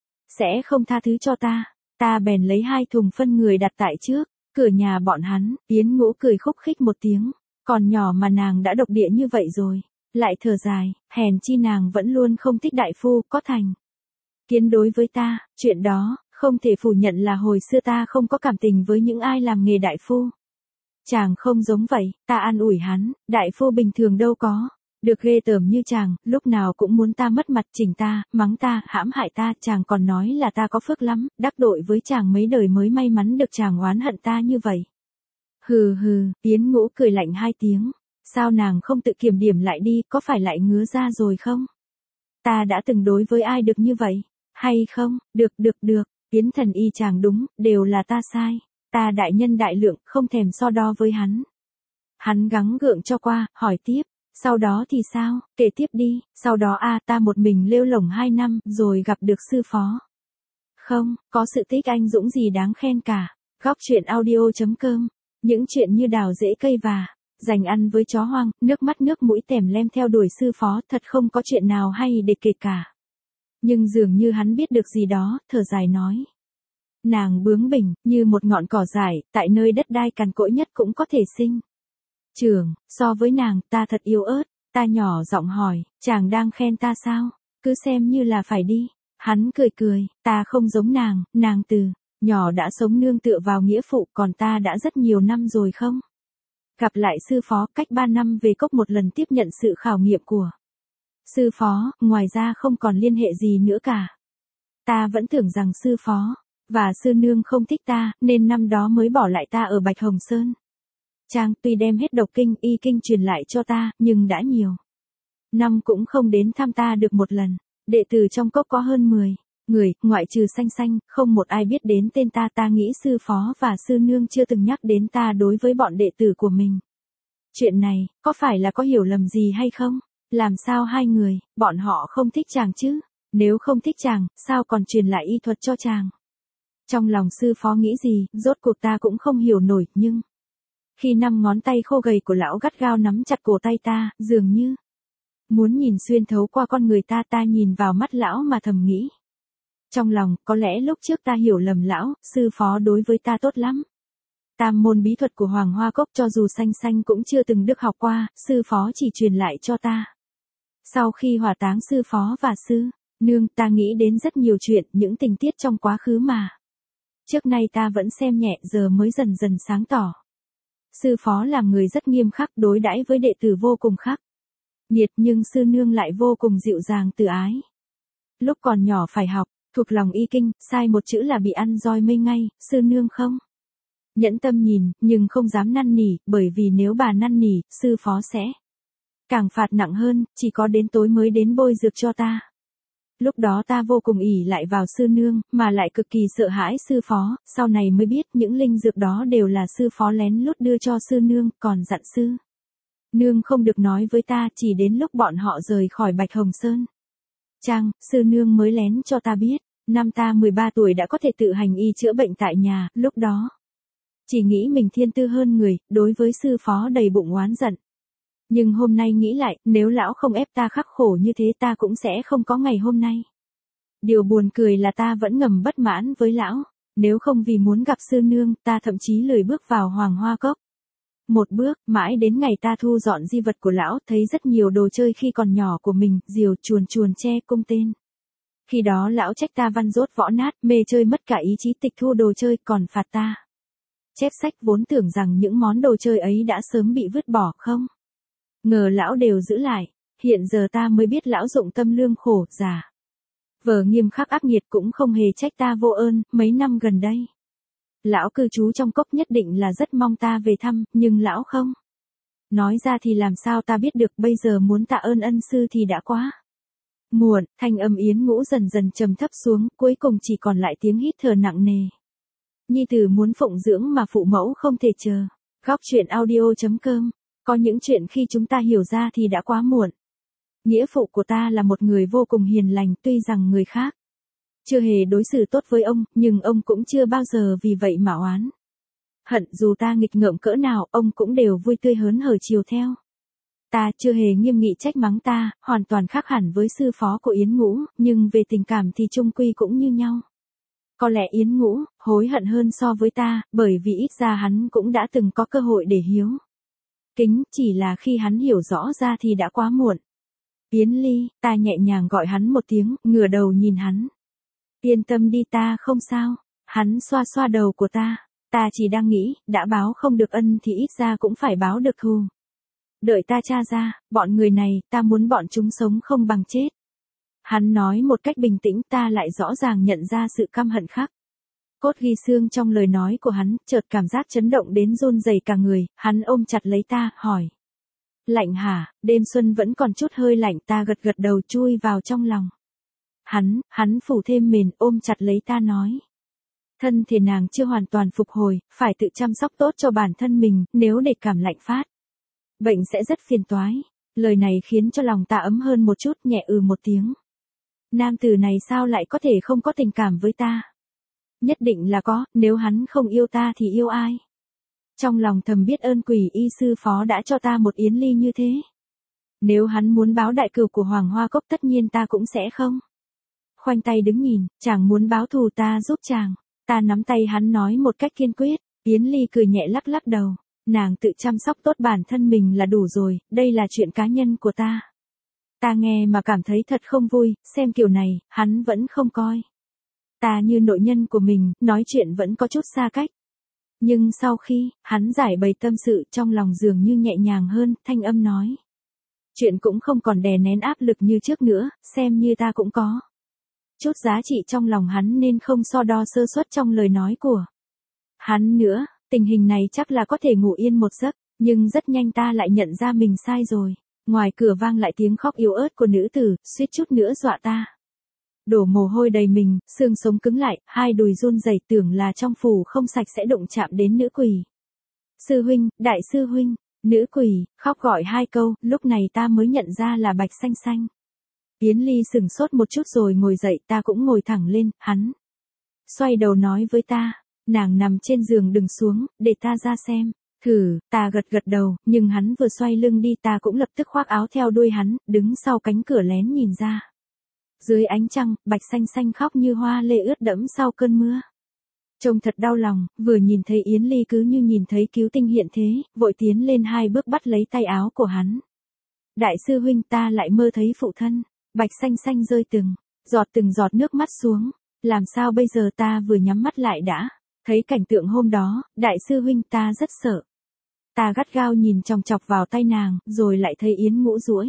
sẽ không tha thứ cho ta. Ta bèn lấy hai thùng phân người đặt tại trước cửa nhà bọn hắn. Yến Ngũ cười khúc khích một tiếng, còn nhỏ mà nàng đã độc địa như vậy rồi. Lại thở dài, hèn chi nàng vẫn luôn không thích đại phu, có thành kiến đối với ta. Chuyện đó không thể phủ nhận là hồi xưa ta không có cảm tình với những ai làm nghề đại phu. Chàng không giống vậy, ta an ủi hắn, đại phu bình thường đâu có được ghê tởm như chàng, lúc nào cũng muốn ta mất mặt, chỉnh ta, mắng ta, hãm hại ta, chàng còn nói là ta có phước lắm, đắc đội với chàng mấy đời mới may mắn được chàng oán hận ta như vậy. Hừ hừ, Yến Ngũ cười lạnh hai tiếng, sao nàng không tự kiểm điểm lại đi, có phải lại ngứa ra rồi không? Ta đã từng đối với ai được như vậy, hay không? Được được được, Yến Thần Y chàng đúng, đều là ta sai. Ta đại nhân đại lượng, không thèm so đo với hắn. Hắn gắng gượng cho qua, hỏi tiếp, sau đó thì sao, kể tiếp đi, sau đó a à, ta một mình lêu lổng hai năm, rồi gặp được sư phó. Không, có sự tích anh dũng gì đáng khen cả. Góc truyện audio chấm com, những chuyện như đào rễ cây và dành ăn với chó hoang, nước mắt nước mũi tèm lem theo đuổi sư phó, thật không có chuyện nào hay để kể cả. Nhưng dường như hắn biết được gì đó, thở dài nói. Nàng bướng bỉnh, như một ngọn cỏ dại, tại nơi đất đai cằn cỗi nhất cũng có thể sinh trưởng. So với nàng, ta thật yếu ớt. Ta nhỏ giọng hỏi, chàng đang khen ta sao? Cứ xem như là phải đi. Hắn cười cười, ta không giống nàng, nàng từ nhỏ đã sống nương tựa vào nghĩa phụ, còn ta đã rất nhiều năm rồi không? Gặp lại sư phó, cách ba năm về cốc một lần tiếp nhận sự khảo nghiệm của sư phó, ngoài ra không còn liên hệ gì nữa cả. Ta vẫn tưởng rằng sư phó và sư nương không thích ta, nên năm đó mới bỏ lại ta ở Bạch Hồng Sơn. Chàng tuy đem hết độc kinh, y kinh truyền lại cho ta, nhưng đã nhiều năm cũng không đến thăm ta được một lần. Đệ tử trong cốc có hơn mười người, ngoại trừ Xanh Xanh, không một ai biết đến tên ta. Ta nghĩ sư phó và sư nương chưa từng nhắc đến ta đối với bọn đệ tử của mình. Chuyện này, có phải là có hiểu lầm gì hay không? Làm sao hai người, bọn họ không thích chàng chứ? Nếu không thích chàng, sao còn truyền lại y thuật cho chàng? Trong lòng sư phó nghĩ gì, rốt cuộc ta cũng không hiểu nổi, nhưng khi năm ngón tay khô gầy của lão gắt gao nắm chặt cổ tay ta, dường như muốn nhìn xuyên thấu qua con người ta. Ta nhìn vào mắt lão mà thầm nghĩ. Trong lòng, có lẽ lúc trước ta hiểu lầm lão, sư phó đối với ta tốt lắm. Tam môn bí thuật của Hoàng Hoa Cốc cho dù Xanh Xanh cũng chưa từng được học qua, sư phó chỉ truyền lại cho ta. Sau khi hỏa táng sư phó và sư nương, ta nghĩ đến rất nhiều chuyện, những tình tiết trong quá khứ mà trước nay ta vẫn xem nhẹ, giờ mới dần dần sáng tỏ. Sư phó làm người rất nghiêm khắc, đối đãi với đệ tử vô cùng khắc nghiệt, nhưng sư nương lại vô cùng dịu dàng từ ái. Lúc còn nhỏ phải học thuộc lòng y kinh, sai một chữ là bị ăn roi mây ngay. Sư nương không nhẫn tâm nhìn, nhưng không dám năn nỉ, bởi vì nếu bà năn nỉ, sư phó sẽ Càng phạt nặng hơn, chỉ có đến tối mới đến bôi dược cho ta. Lúc đó ta vô cùng ỷ lại vào sư nương, mà lại cực kỳ sợ hãi sư phó, sau này mới biết những linh dược đó đều là sư phó lén lút đưa cho sư nương, còn dặn sư nương không được nói với ta, chỉ đến lúc bọn họ rời khỏi Bạch Hồng Sơn Trang, sư nương mới lén cho ta biết. Năm ta mười ba tuổi đã có thể tự hành y chữa bệnh tại nhà, lúc đó chỉ nghĩ mình thiên tư hơn người, đối với sư phó đầy bụng oán giận. Nhưng hôm nay nghĩ lại, nếu lão không ép ta khắc khổ như thế ta cũng sẽ không có ngày hôm nay. Điều buồn cười là ta vẫn ngầm bất mãn với lão, nếu không vì muốn gặp sư nương, ta thậm chí lười bước vào Hoàng Hoa Cốc. Một bước, mãi đến ngày ta thu dọn di vật của lão, thấy rất nhiều đồ chơi khi còn nhỏ của mình, diều, chuồn chuồn tre, cung tên. Khi đó lão trách ta văn dốt võ nát, mê chơi mất cả ý chí tịch thu đồ chơi, còn phạt ta chép sách, vốn tưởng rằng những món đồ chơi ấy đã sớm bị vứt bỏ không. Ngờ lão đều giữ lại, hiện giờ ta mới biết lão dụng tâm lương khổ, giả vờ nghiêm khắc ác nghiệt cũng không hề trách ta vô ơn. Mấy năm gần đây, lão cư trú trong cốc nhất định là rất mong ta về thăm, nhưng lão không nói ra thì làm sao ta biết được, bây giờ muốn tạ ơn ân sư thì đã quá muộn. Thanh âm Yến Ngũ dần dần trầm thấp xuống, cuối cùng chỉ còn lại tiếng hít thở nặng nề. Nhi tử muốn phụng dưỡng mà phụ mẫu không thể chờ. Góc truyện audio chấm com. Có những chuyện khi chúng ta hiểu ra thì đã quá muộn. Nghĩa phụ của ta là một người vô cùng hiền lành, tuy rằng người khác chưa hề đối xử tốt với ông, nhưng ông cũng chưa bao giờ vì vậy mà oán hận, dù ta nghịch ngợm cỡ nào, ông cũng đều vui tươi hớn hở chiều theo. Ta chưa hề nghiêm nghị trách mắng ta, hoàn toàn khác hẳn với sư phó của Yến Ngũ, nhưng về tình cảm thì chung quy cũng như nhau. Có lẽ Yến Ngũ hối hận hơn so với ta, bởi vì ít ra hắn cũng đã từng có cơ hội để hiếu kính, chỉ là khi hắn hiểu rõ ra thì đã quá muộn. Yến Ly, ta nhẹ nhàng gọi hắn một tiếng, ngửa đầu nhìn hắn. Yên tâm đi, ta không sao. Hắn xoa xoa đầu của ta. Ta chỉ đang nghĩ, đã báo không được ân thì ít ra cũng phải báo được thù. Đợi ta tra ra, bọn người này, ta muốn bọn chúng sống không bằng chết. Hắn nói một cách bình tĩnh, ta lại rõ ràng nhận ra sự căm hận khắc cốt ghi xương trong lời nói của hắn, chợt cảm giác chấn động đến run rẩy cả người. Hắn ôm chặt lấy ta, hỏi. Lạnh hả? Đêm xuân vẫn còn chút hơi lạnh, ta gật gật đầu chui vào trong lòng hắn. Hắn phủ thêm mền, ôm chặt lấy ta nói. Thân thể nàng chưa hoàn toàn phục hồi, phải tự chăm sóc tốt cho bản thân mình, nếu để cảm lạnh phát bệnh sẽ rất phiền toái. Lời này khiến cho lòng ta ấm hơn một chút, nhẹ ừ một tiếng. Nam tử này sao lại có thể không có tình cảm với ta? Nhất định là có, nếu hắn không yêu ta thì yêu ai? Trong lòng thầm biết ơn Quỷ Y sư phó đã cho ta một Yến Ly như thế. Nếu hắn muốn báo đại cừu của Hoàng Hoa Cốc tất nhiên ta cũng sẽ không khoanh tay đứng nhìn, chàng muốn báo thù ta giúp chàng. Ta nắm tay hắn nói một cách kiên quyết. Yến Ly cười nhẹ lắc lắc đầu. Nàng tự chăm sóc tốt bản thân mình là đủ rồi, đây là chuyện cá nhân của ta. Ta nghe mà cảm thấy thật không vui, xem kiểu này, hắn vẫn không coi ta như nội nhân của mình, nói chuyện vẫn có chút xa cách. Nhưng sau khi, hắn giải bày tâm sự trong lòng dường như nhẹ nhàng hơn, thanh âm nói. Chuyện cũng không còn đè nén áp lực như trước nữa, xem như ta cũng có chút giá trị trong lòng hắn nên không so đo sơ suất trong lời nói của hắn nữa. Tình hình này chắc là có thể ngủ yên một giấc, nhưng rất nhanh ta lại nhận ra mình sai rồi. Ngoài cửa vang lại tiếng khóc yếu ớt của nữ tử, suýt chút nữa dọa ta đổ mồ hôi đầy mình, xương sống cứng lại, hai đùi run rẩy, tưởng là trong phủ không sạch sẽ đụng chạm đến nữ quỷ. Sư huynh, đại sư huynh, nữ quỷ, khóc gọi hai câu, lúc này ta mới nhận ra là Bạch Xanh Xanh. Yến Ly sừng sốt một chút rồi ngồi dậy, ta cũng ngồi thẳng lên, hắn xoay đầu nói với ta, nàng nằm trên giường đừng xuống, để ta ra xem. Thử, ta gật gật đầu, nhưng hắn vừa xoay lưng đi ta cũng lập tức khoác áo theo đuôi hắn, đứng sau cánh cửa lén nhìn ra. Dưới ánh trăng, Bạch Xanh Xanh khóc như hoa lê ướt đẫm sau cơn mưa. Trông thật đau lòng, vừa nhìn thấy Yến Ly cứ như nhìn thấy cứu tinh hiện thế, vội tiến lên hai bước bắt lấy tay áo của hắn. Đại sư huynh, ta lại mơ thấy phụ thân. Bạch Xanh Xanh rơi từng giọt từng giọt nước mắt xuống. Làm sao bây giờ? Ta vừa nhắm mắt lại đã thấy cảnh tượng hôm đó. Đại sư huynh, ta rất sợ. Ta gắt gao nhìn chòng chọc vào tay nàng, rồi lại thấy Yến Ngũ duỗi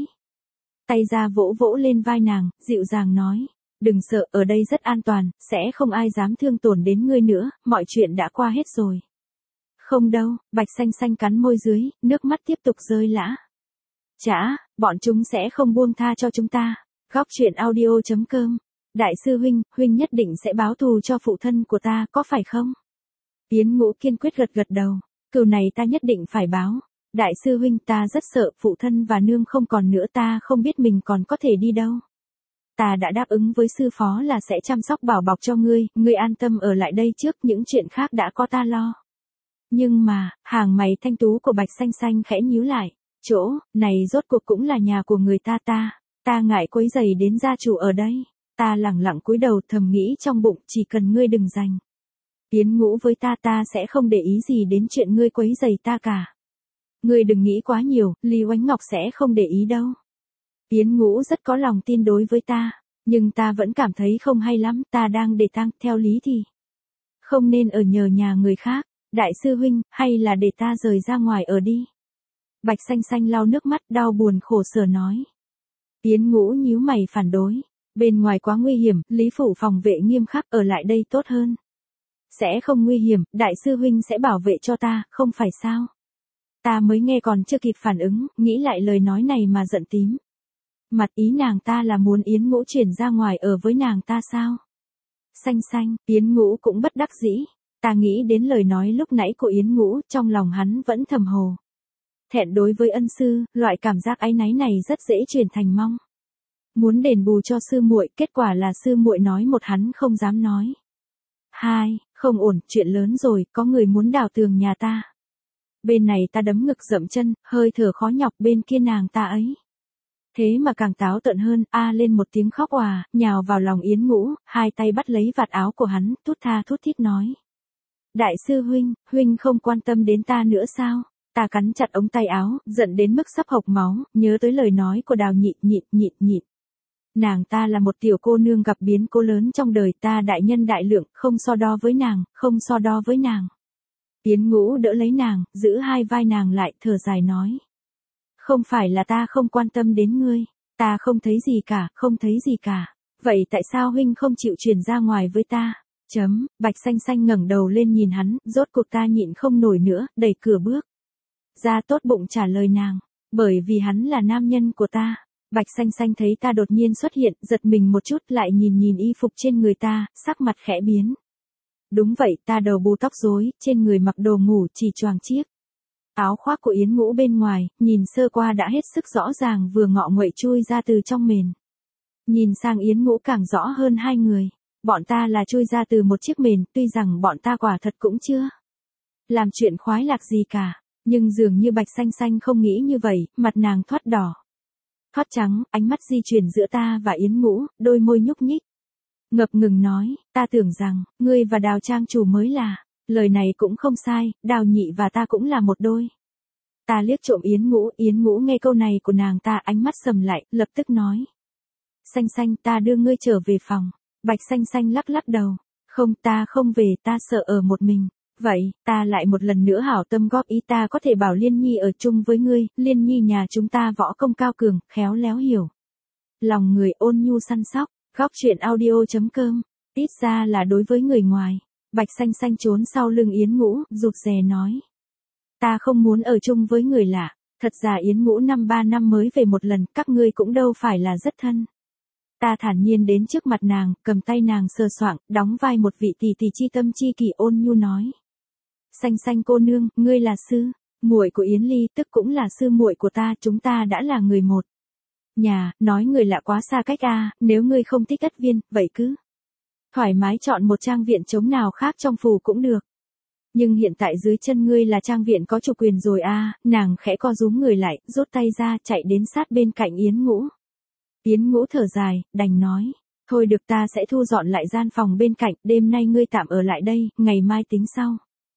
tay ra vỗ vỗ lên vai nàng, dịu dàng nói. Đừng sợ, ở đây rất an toàn, sẽ không ai dám thương tổn đến ngươi nữa, mọi chuyện đã qua hết rồi. Không đâu, Bạch Xanh Xanh cắn môi dưới, nước mắt tiếp tục rơi lã chã. bọn chúng sẽ không buông tha cho chúng ta. Góc truyện audio chấm com. Đại sư huynh, huynh nhất định sẽ báo thù cho phụ thân của ta, có phải không? Yến Ngũ kiên quyết gật gật đầu. Cừu này ta nhất định phải báo. Đại sư huynh, ta rất sợ phụ thân và nương không còn nữa, ta không biết mình còn có thể đi đâu. Ta đã đáp ứng với sư phó là sẽ chăm sóc bảo bọc cho ngươi, ngươi an tâm ở lại đây trước, những chuyện khác đã có ta lo. Nhưng mà, hàng mày thanh tú của Bạch Xanh Xanh khẽ nhíu lại. Chỗ này rốt cuộc cũng là nhà của người ta ta, ta ngại quấy rầy đến gia chủ ở đây. Ta lẳng lặng cúi đầu thầm nghĩ trong bụng, chỉ cần ngươi đừng giành Yến Ngũ với ta, ta sẽ không để ý gì đến chuyện ngươi quấy rầy ta cả. Ngươi đừng nghĩ quá nhiều, Lý Oánh Ngọc sẽ không để ý đâu. Yến Ngũ rất có lòng tin đối với ta, nhưng ta vẫn cảm thấy không hay lắm, ta đang để tang, theo lý thì không nên ở nhờ nhà người khác. Đại sư huynh, hay là để ta rời ra ngoài ở đi. Bạch Xanh Xanh lau nước mắt đau buồn khổ sở nói. Yến Ngũ nhíu mày phản đối. Bên ngoài quá nguy hiểm, Lý phủ phòng vệ nghiêm khắc, ở lại đây tốt hơn. Sẽ không nguy hiểm, đại sư huynh sẽ bảo vệ cho ta, không phải sao? Ta mới nghe còn chưa kịp phản ứng, nghĩ lại lời nói này mà giận tím. Mặt ý nàng ta là muốn Yến Ngũ chuyển ra ngoài ở với nàng ta sao? Xanh Xanh, Yến Ngũ cũng bất đắc dĩ. Ta nghĩ đến lời nói lúc nãy của Yến Ngũ, trong lòng hắn vẫn thầm hồ. Thẹn đối với ân sư, loại cảm giác áy náy này rất dễ chuyển thành mong muốn đền bù cho sư muội, kết quả là sư muội nói một hắn không dám nói. Hai, không ổn, chuyện lớn rồi, có người muốn đào tường nhà ta. Bên này ta đấm ngực dậm chân, hơi thở khó nhọc, bên kia nàng ta ấy. Thế mà càng táo tợn hơn, a lên một tiếng khóc òa, nhào vào lòng Yến Ngũ, hai tay bắt lấy vạt áo của hắn, thút tha thút thít nói. Đại sư huynh, huynh không quan tâm đến ta nữa sao? Ta cắn chặt ống tay áo, giận đến mức sắp hộc máu, nhớ tới lời nói của Đào Nhị, nhịn, nhịn, nhịn. Nàng ta là một tiểu cô nương gặp biến cố lớn trong đời ta, đại nhân đại lượng, không so đo với nàng, không so đo với nàng. Yến Ngũ đỡ lấy nàng, giữ hai vai nàng lại, thở dài nói. Không phải là ta không quan tâm đến ngươi, ta không thấy gì cả, không thấy gì cả. Vậy tại sao huynh không chịu chuyển ra ngoài với ta? Chấm, Bạch Xanh Xanh ngẩng đầu lên nhìn hắn, rốt cuộc ta nhịn không nổi nữa, đẩy cửa bước ra, tốt bụng trả lời nàng. Bởi vì hắn là nam nhân của ta. Bạch Xanh Xanh thấy ta đột nhiên xuất hiện, giật mình một chút, lại nhìn nhìn y phục trên người ta, sắc mặt khẽ biến. Đúng vậy, ta đầu bù tóc rối, trên người mặc đồ ngủ chỉ choàng chiếc áo khoác của Yến Ngũ bên ngoài, nhìn sơ qua đã hết sức rõ ràng, vừa ngọ nguậy chui ra từ trong mền. Nhìn sang Yến Ngũ càng rõ hơn hai người. Bọn ta là chui ra từ một chiếc mền, tuy rằng bọn ta quả thật cũng chưa làm chuyện khoái lạc gì cả, nhưng dường như Bạch Xanh Xanh không nghĩ như vậy, mặt nàng thoát đỏ, thoát trắng, ánh mắt di chuyển giữa ta và Yến Ngũ, đôi môi nhúc nhích. Ngập ngừng nói, ta tưởng rằng, ngươi và Đào trang chủ mới là, lời này cũng không sai, Đào Nhị và ta cũng là một đôi. Ta liếc trộm Yến Ngũ, Yến Ngũ nghe câu này của nàng ta, ánh mắt sầm lại, lập tức nói. Xanh Xanh, ta đưa ngươi trở về phòng. Bạch Xanh Xanh lắc lắc đầu. Không, ta không về, ta sợ ở một mình. Vậy, ta lại một lần nữa hảo tâm góp ý, ta có thể bảo Liên Nhi ở chung với ngươi, Liên Nhi nhà chúng ta võ công cao cường, khéo léo hiểu lòng người, ôn nhu săn sóc. Góc truyện audio chấm com. Ít ra là đối với người ngoài. Bạch Xanh Xanh trốn sau lưng Yến Ngũ, rụt rè nói. Ta không muốn ở chung với người lạ. Thật ra Yến Ngũ năm ba năm mới về một lần, các ngươi cũng đâu phải là rất thân. Ta thản nhiên đến trước mặt nàng, cầm tay nàng sờ soạng, đóng vai một vị tỷ tỷ chi tâm chi kỳ, ôn nhu nói. Xanh Xanh cô nương, ngươi là sư muội của Yến Ly, tức cũng là sư muội của ta, chúng ta đã là người một nhà, nói người lạ quá xa cách a, nếu ngươi không thích Ất Viên, vậy cứ thoải mái chọn một trang viện trống nào khác trong phủ cũng được. Nhưng hiện tại dưới chân ngươi là trang viện có chủ quyền rồi a, nàng khẽ co rúm người lại, rút tay ra, chạy đến sát bên cạnh Yến Ngũ. Yến Ngũ thở dài, đành nói, thôi được, ta sẽ thu dọn lại gian phòng bên cạnh, đêm nay ngươi tạm ở lại đây, ngày mai tính sau.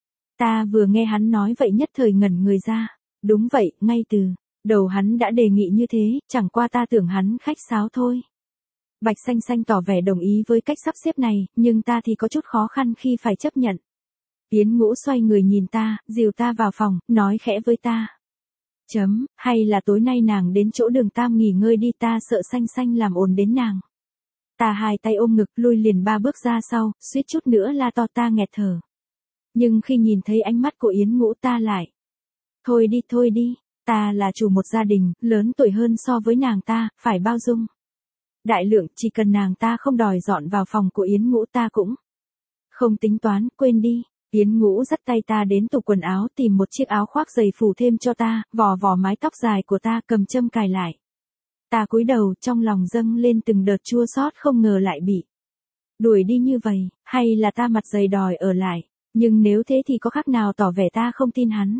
Ta vừa nghe hắn nói vậy nhất thời ngẩn người ra. Đúng vậy, ngay từ đầu hắn đã đề nghị như thế, chẳng qua ta tưởng hắn khách sáo thôi. Bạch Xanh Xanh tỏ vẻ đồng ý với cách sắp xếp này, nhưng ta thì có chút khó khăn khi phải chấp nhận. Yến Ngũ xoay người nhìn ta, dìu ta vào phòng, nói khẽ với ta. Chấm, hay là tối nay nàng đến chỗ Đường Tam nghỉ ngơi đi, ta sợ Xanh Xanh làm ồn đến nàng. Ta hai tay ôm ngực, lui liền ba bước ra sau, suýt chút nữa la to, ta nghẹt thở. Nhưng khi nhìn thấy ánh mắt của Yến Ngũ ta lại. Thôi đi, thôi đi, Ta là chủ một gia đình, lớn tuổi hơn so với nàng ta, phải bao dung. Đại lượng, chỉ cần nàng ta không đòi dọn vào phòng của Yến Ngũ ta cũng không tính toán, quên đi. Yến Ngũ dắt tay ta đến tủ quần áo tìm một chiếc áo khoác dày phủ thêm cho ta, vò vò mái tóc dài của ta, cầm châm cài lại. Ta cúi đầu, trong lòng dâng lên từng đợt chua xót, không ngờ lại bị đuổi đi như vậy, hay là ta mặt dày đòi ở lại, nhưng nếu thế thì có khác nào tỏ vẻ ta không tin hắn.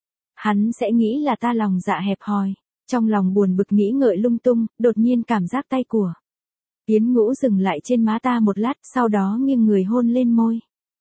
Hắn sẽ nghĩ là ta lòng dạ hẹp hòi. Trong lòng buồn bực nghĩ ngợi lung tung, đột nhiên cảm giác tay của Yến Ngũ dừng lại trên má ta một lát, sau đó nghiêng người hôn lên môi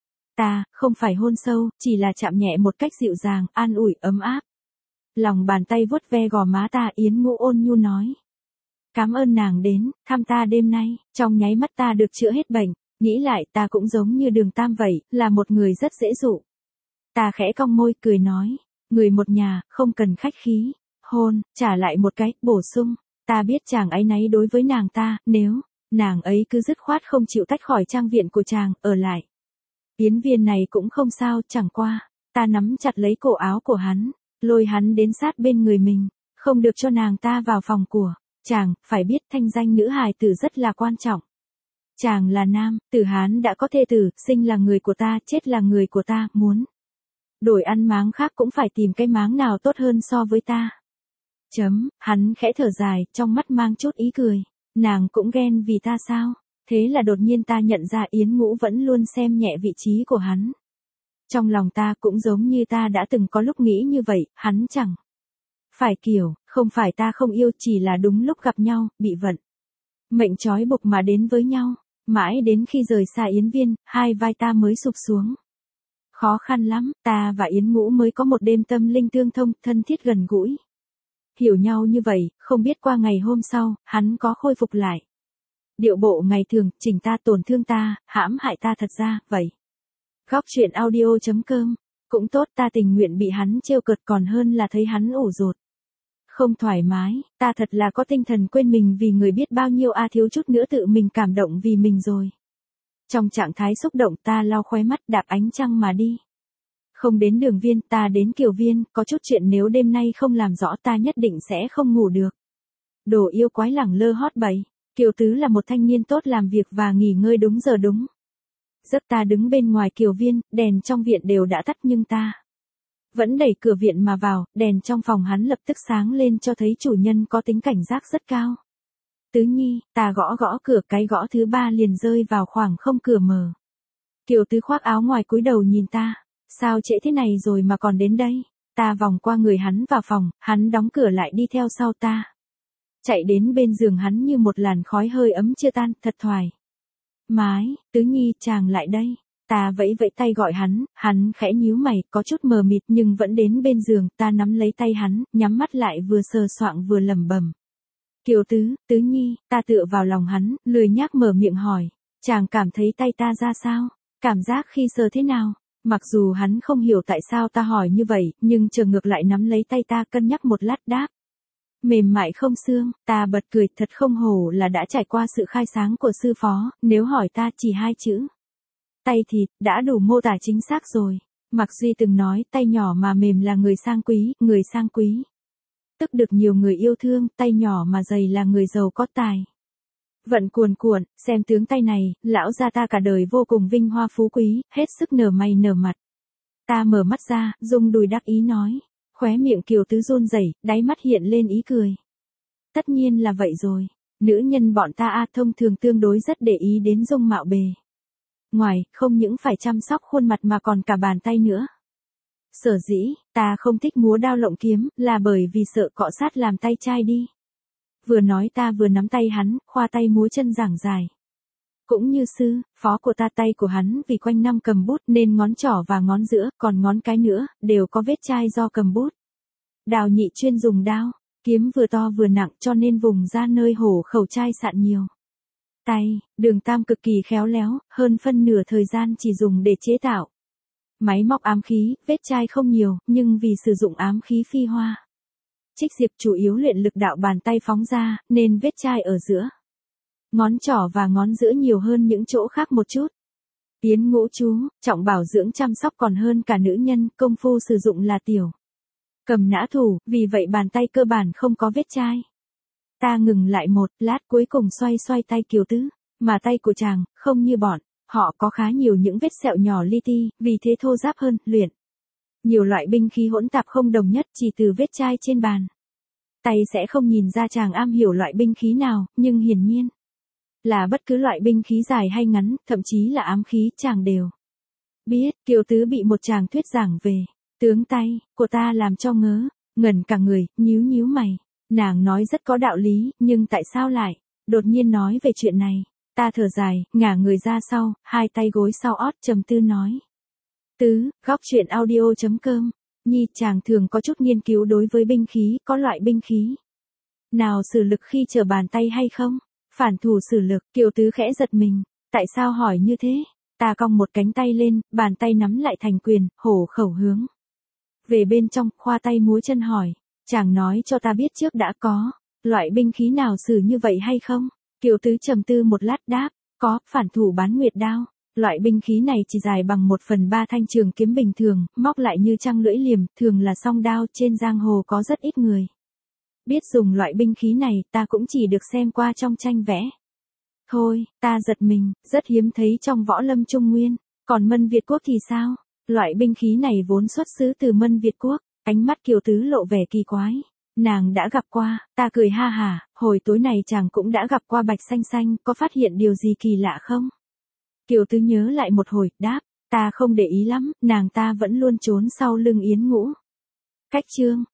ta, không phải hôn sâu, chỉ là chạm nhẹ một cách dịu dàng, an ủi, ấm áp. Lòng bàn tay vuốt ve gò má ta, Yến Ngũ ôn nhu nói. Cảm ơn nàng đến, thăm ta đêm nay, trong nháy mắt ta được chữa hết bệnh, nghĩ lại ta cũng giống như Đường Tam vậy, là một người rất dễ dụ. Ta khẽ cong môi, cười nói, người một nhà, không cần khách khí, hôn, trả lại một cái, bổ sung, ta biết chàng áy náy đối với nàng ta, nếu, nàng ấy cứ dứt khoát không chịu tách khỏi trang viện của chàng, ở lại. Yến Viên này cũng không sao, chẳng qua, ta nắm chặt lấy cổ áo của hắn, lôi hắn đến sát bên người mình, không được cho nàng ta vào phòng của chàng, phải biết thanh danh nữ hài tử rất là quan trọng. Chàng là nam, tử Hán đã có thê tử, sinh là người của ta, chết là người của ta, muốn đổi ăn máng khác cũng phải tìm cái máng nào tốt hơn so với ta. Chấm, hắn khẽ thở dài, trong mắt mang chút ý cười, nàng cũng ghen vì ta sao? Thế là đột nhiên ta nhận ra Yến Ngũ vẫn luôn xem nhẹ vị trí của hắn. Trong lòng ta cũng giống như ta đã từng có lúc nghĩ như vậy, hắn chẳng phải kiểu, không phải ta không yêu, chỉ là đúng lúc gặp nhau, bị vận mệnh trói buộc mà đến với nhau. Mãi đến khi rời xa Yến Viên, hai vai ta mới sụp xuống. Khó khăn lắm, ta và Yến Ngũ mới có một đêm tâm linh tương thông, thân thiết gần gũi. Hiểu nhau như vậy, không biết qua ngày hôm sau, hắn có khôi phục lại điệu bộ ngày thường, chỉnh ta, tổn thương ta, hãm hại ta thật ra, vậy. Góc truyện audio chấm com, cũng tốt, ta tình nguyện bị hắn trêu cợt còn hơn là thấy hắn ủ rột. Không thoải mái, ta thật là có tinh thần quên mình vì người biết bao nhiêu a, thiếu chút nữa tự mình cảm động vì mình rồi. Trong trạng thái xúc động ta lau khóe mắt, đạp ánh trăng mà đi. Không đến Đường Viên, ta đến Kiều Viên, có chút chuyện nếu đêm nay không làm rõ ta nhất định sẽ không ngủ được. Đồ yêu quái lẳng lơ hót bậy. Kiều Tứ là một thanh niên tốt, làm việc và nghỉ ngơi đúng giờ đúng. Giấc ta đứng bên ngoài Kiều Viên, đèn trong viện đều đã tắt nhưng ta vẫn đẩy cửa viện mà vào, đèn trong phòng hắn lập tức sáng lên cho thấy chủ nhân có tính cảnh giác rất cao. Tứ Nhi, ta gõ gõ cửa, cái gõ thứ ba liền rơi vào khoảng không cửa mở. Kiều Tứ khoác áo ngoài cúi đầu nhìn ta, sao trễ thế này rồi mà còn đến đây? Ta vòng qua người hắn vào phòng, hắn đóng cửa lại đi theo sau ta. Chạy đến bên giường hắn như một làn khói hơi ấm chưa tan, thật thoải mái. Tứ Nhi, chàng lại đây. Ta vẫy vẫy tay gọi hắn, hắn khẽ nhíu mày, có chút mờ mịt nhưng vẫn đến bên giường, ta nắm lấy tay hắn, nhắm mắt lại vừa sờ soạng vừa lẩm bẩm. Kiều Tứ, Tứ Nhi, ta tựa vào lòng hắn, lười nhác mở miệng hỏi, chàng cảm thấy tay ta ra sao? Cảm giác khi sờ thế nào? Mặc dù hắn không hiểu tại sao ta hỏi như vậy, nhưng chờ ngược lại nắm lấy tay ta cân nhắc một lát đáp. Mềm mại không xương, ta bật cười, thật không hổ là đã trải qua sự khai sáng của sư phó, nếu hỏi ta chỉ hai chữ tay thịt, đã đủ mô tả chính xác rồi. Mạc Duy từng nói, tay nhỏ mà mềm là người sang quý, người sang quý tức được nhiều người yêu thương, tay nhỏ mà dày là người giàu có tài. Vận cuồn cuộn, xem tướng tay này, lão gia ta cả đời vô cùng vinh hoa phú quý, hết sức nở mày nở mặt. Ta mở mắt ra, rung đùi đắc ý nói, khóe miệng Kiều Tứ run rẩy, đáy mắt hiện lên ý cười. Tất nhiên là vậy rồi, nữ nhân bọn ta a thông thường tương đối rất để ý đến dung mạo bề ngoài, không những phải chăm sóc khuôn mặt mà còn cả bàn tay nữa. Sở dĩ, ta không thích múa đao lộng kiếm, là bởi vì sợ cọ sát làm tay chai đi. Vừa nói ta vừa nắm tay hắn, khoa tay múa chân giảng giải. Cũng như sư, phó của ta, tay của hắn vì quanh năm cầm bút nên ngón trỏ và ngón giữa, còn ngón cái nữa, đều có vết chai do cầm bút. Đào Nhị chuyên dùng đao, kiếm vừa to vừa nặng cho nên vùng ra nơi hổ khẩu chai sạn nhiều. Tay, Đường Tam cực kỳ khéo léo, hơn phân nửa thời gian chỉ dùng để chế tạo máy móc ám khí, vết chai không nhiều, nhưng vì sử dụng ám khí phi hoa Trích Diệp chủ yếu luyện lực đạo bàn tay phóng ra, nên vết chai ở giữa ngón trỏ và ngón giữa nhiều hơn những chỗ khác một chút. Yến Ngũ chú, trọng bảo dưỡng chăm sóc còn hơn cả nữ nhân, công phu sử dụng là tiểu cầm nã thủ, vì vậy bàn tay cơ bản không có vết chai. Ta ngừng lại một lát cuối cùng xoay xoay tay Kiều Tứ, mà tay của chàng, không như bọn, họ có khá nhiều những vết sẹo nhỏ li ti, vì thế thô ráp hơn, luyện. Nhiều loại binh khí hỗn tạp không đồng nhất chỉ từ vết chai trên bàn. Tay sẽ không nhìn ra chàng am hiểu loại binh khí nào, nhưng hiển nhiên là bất cứ loại binh khí dài hay ngắn, thậm chí là ám khí, chàng đều biết. Kiều Tứ bị một chàng thuyết giảng về tướng tay của ta làm cho ngớ ngẩn cả người, nhíu nhíu mày. Nàng nói rất có đạo lý, nhưng tại sao lại đột nhiên nói về chuyện này? Ta thở dài, ngả người ra sau, hai tay gối sau ót, trầm tư nói. Tứ, góc truyện audio chấm com. Nhi, chàng thường có chút nghiên cứu đối với binh khí, có loại binh khí nào sử lực khi trở bàn tay hay không? Phản thủ sử lực, Kiều Tứ khẽ giật mình. Tại sao hỏi như thế? Ta cong một cánh tay lên, bàn tay nắm lại thành quyền, hổ khẩu hướng về bên trong, khoa tay múa chân hỏi. Chàng nói cho ta biết trước đã, có loại binh khí nào sử như vậy hay không? Kiều Tứ trầm tư một lát đáp, có, phản thủ bán nguyệt đao. Loại binh khí này chỉ dài bằng một phần ba thanh trường kiếm bình thường, móc lại như trăng lưỡi liềm, thường là song đao, trên giang hồ có rất ít người biết dùng loại binh khí này, ta cũng chỉ được xem qua trong tranh vẽ. Thôi, ta giật mình, rất hiếm thấy trong võ lâm Trung Nguyên. Còn Mân Việt Quốc thì sao? Loại binh khí này vốn xuất xứ từ Mân Việt Quốc. Ánh mắt Kiều Tứ lộ vẻ kỳ quái. Nàng đã gặp qua, ta cười ha hả, hồi tối này chàng cũng đã gặp qua Bạch Xanh Xanh, có phát hiện điều gì kỳ lạ không? Kiều Tứ nhớ lại một hồi, đáp, ta không để ý lắm, nàng ta vẫn luôn trốn sau lưng Yến Ngũ. Cách chương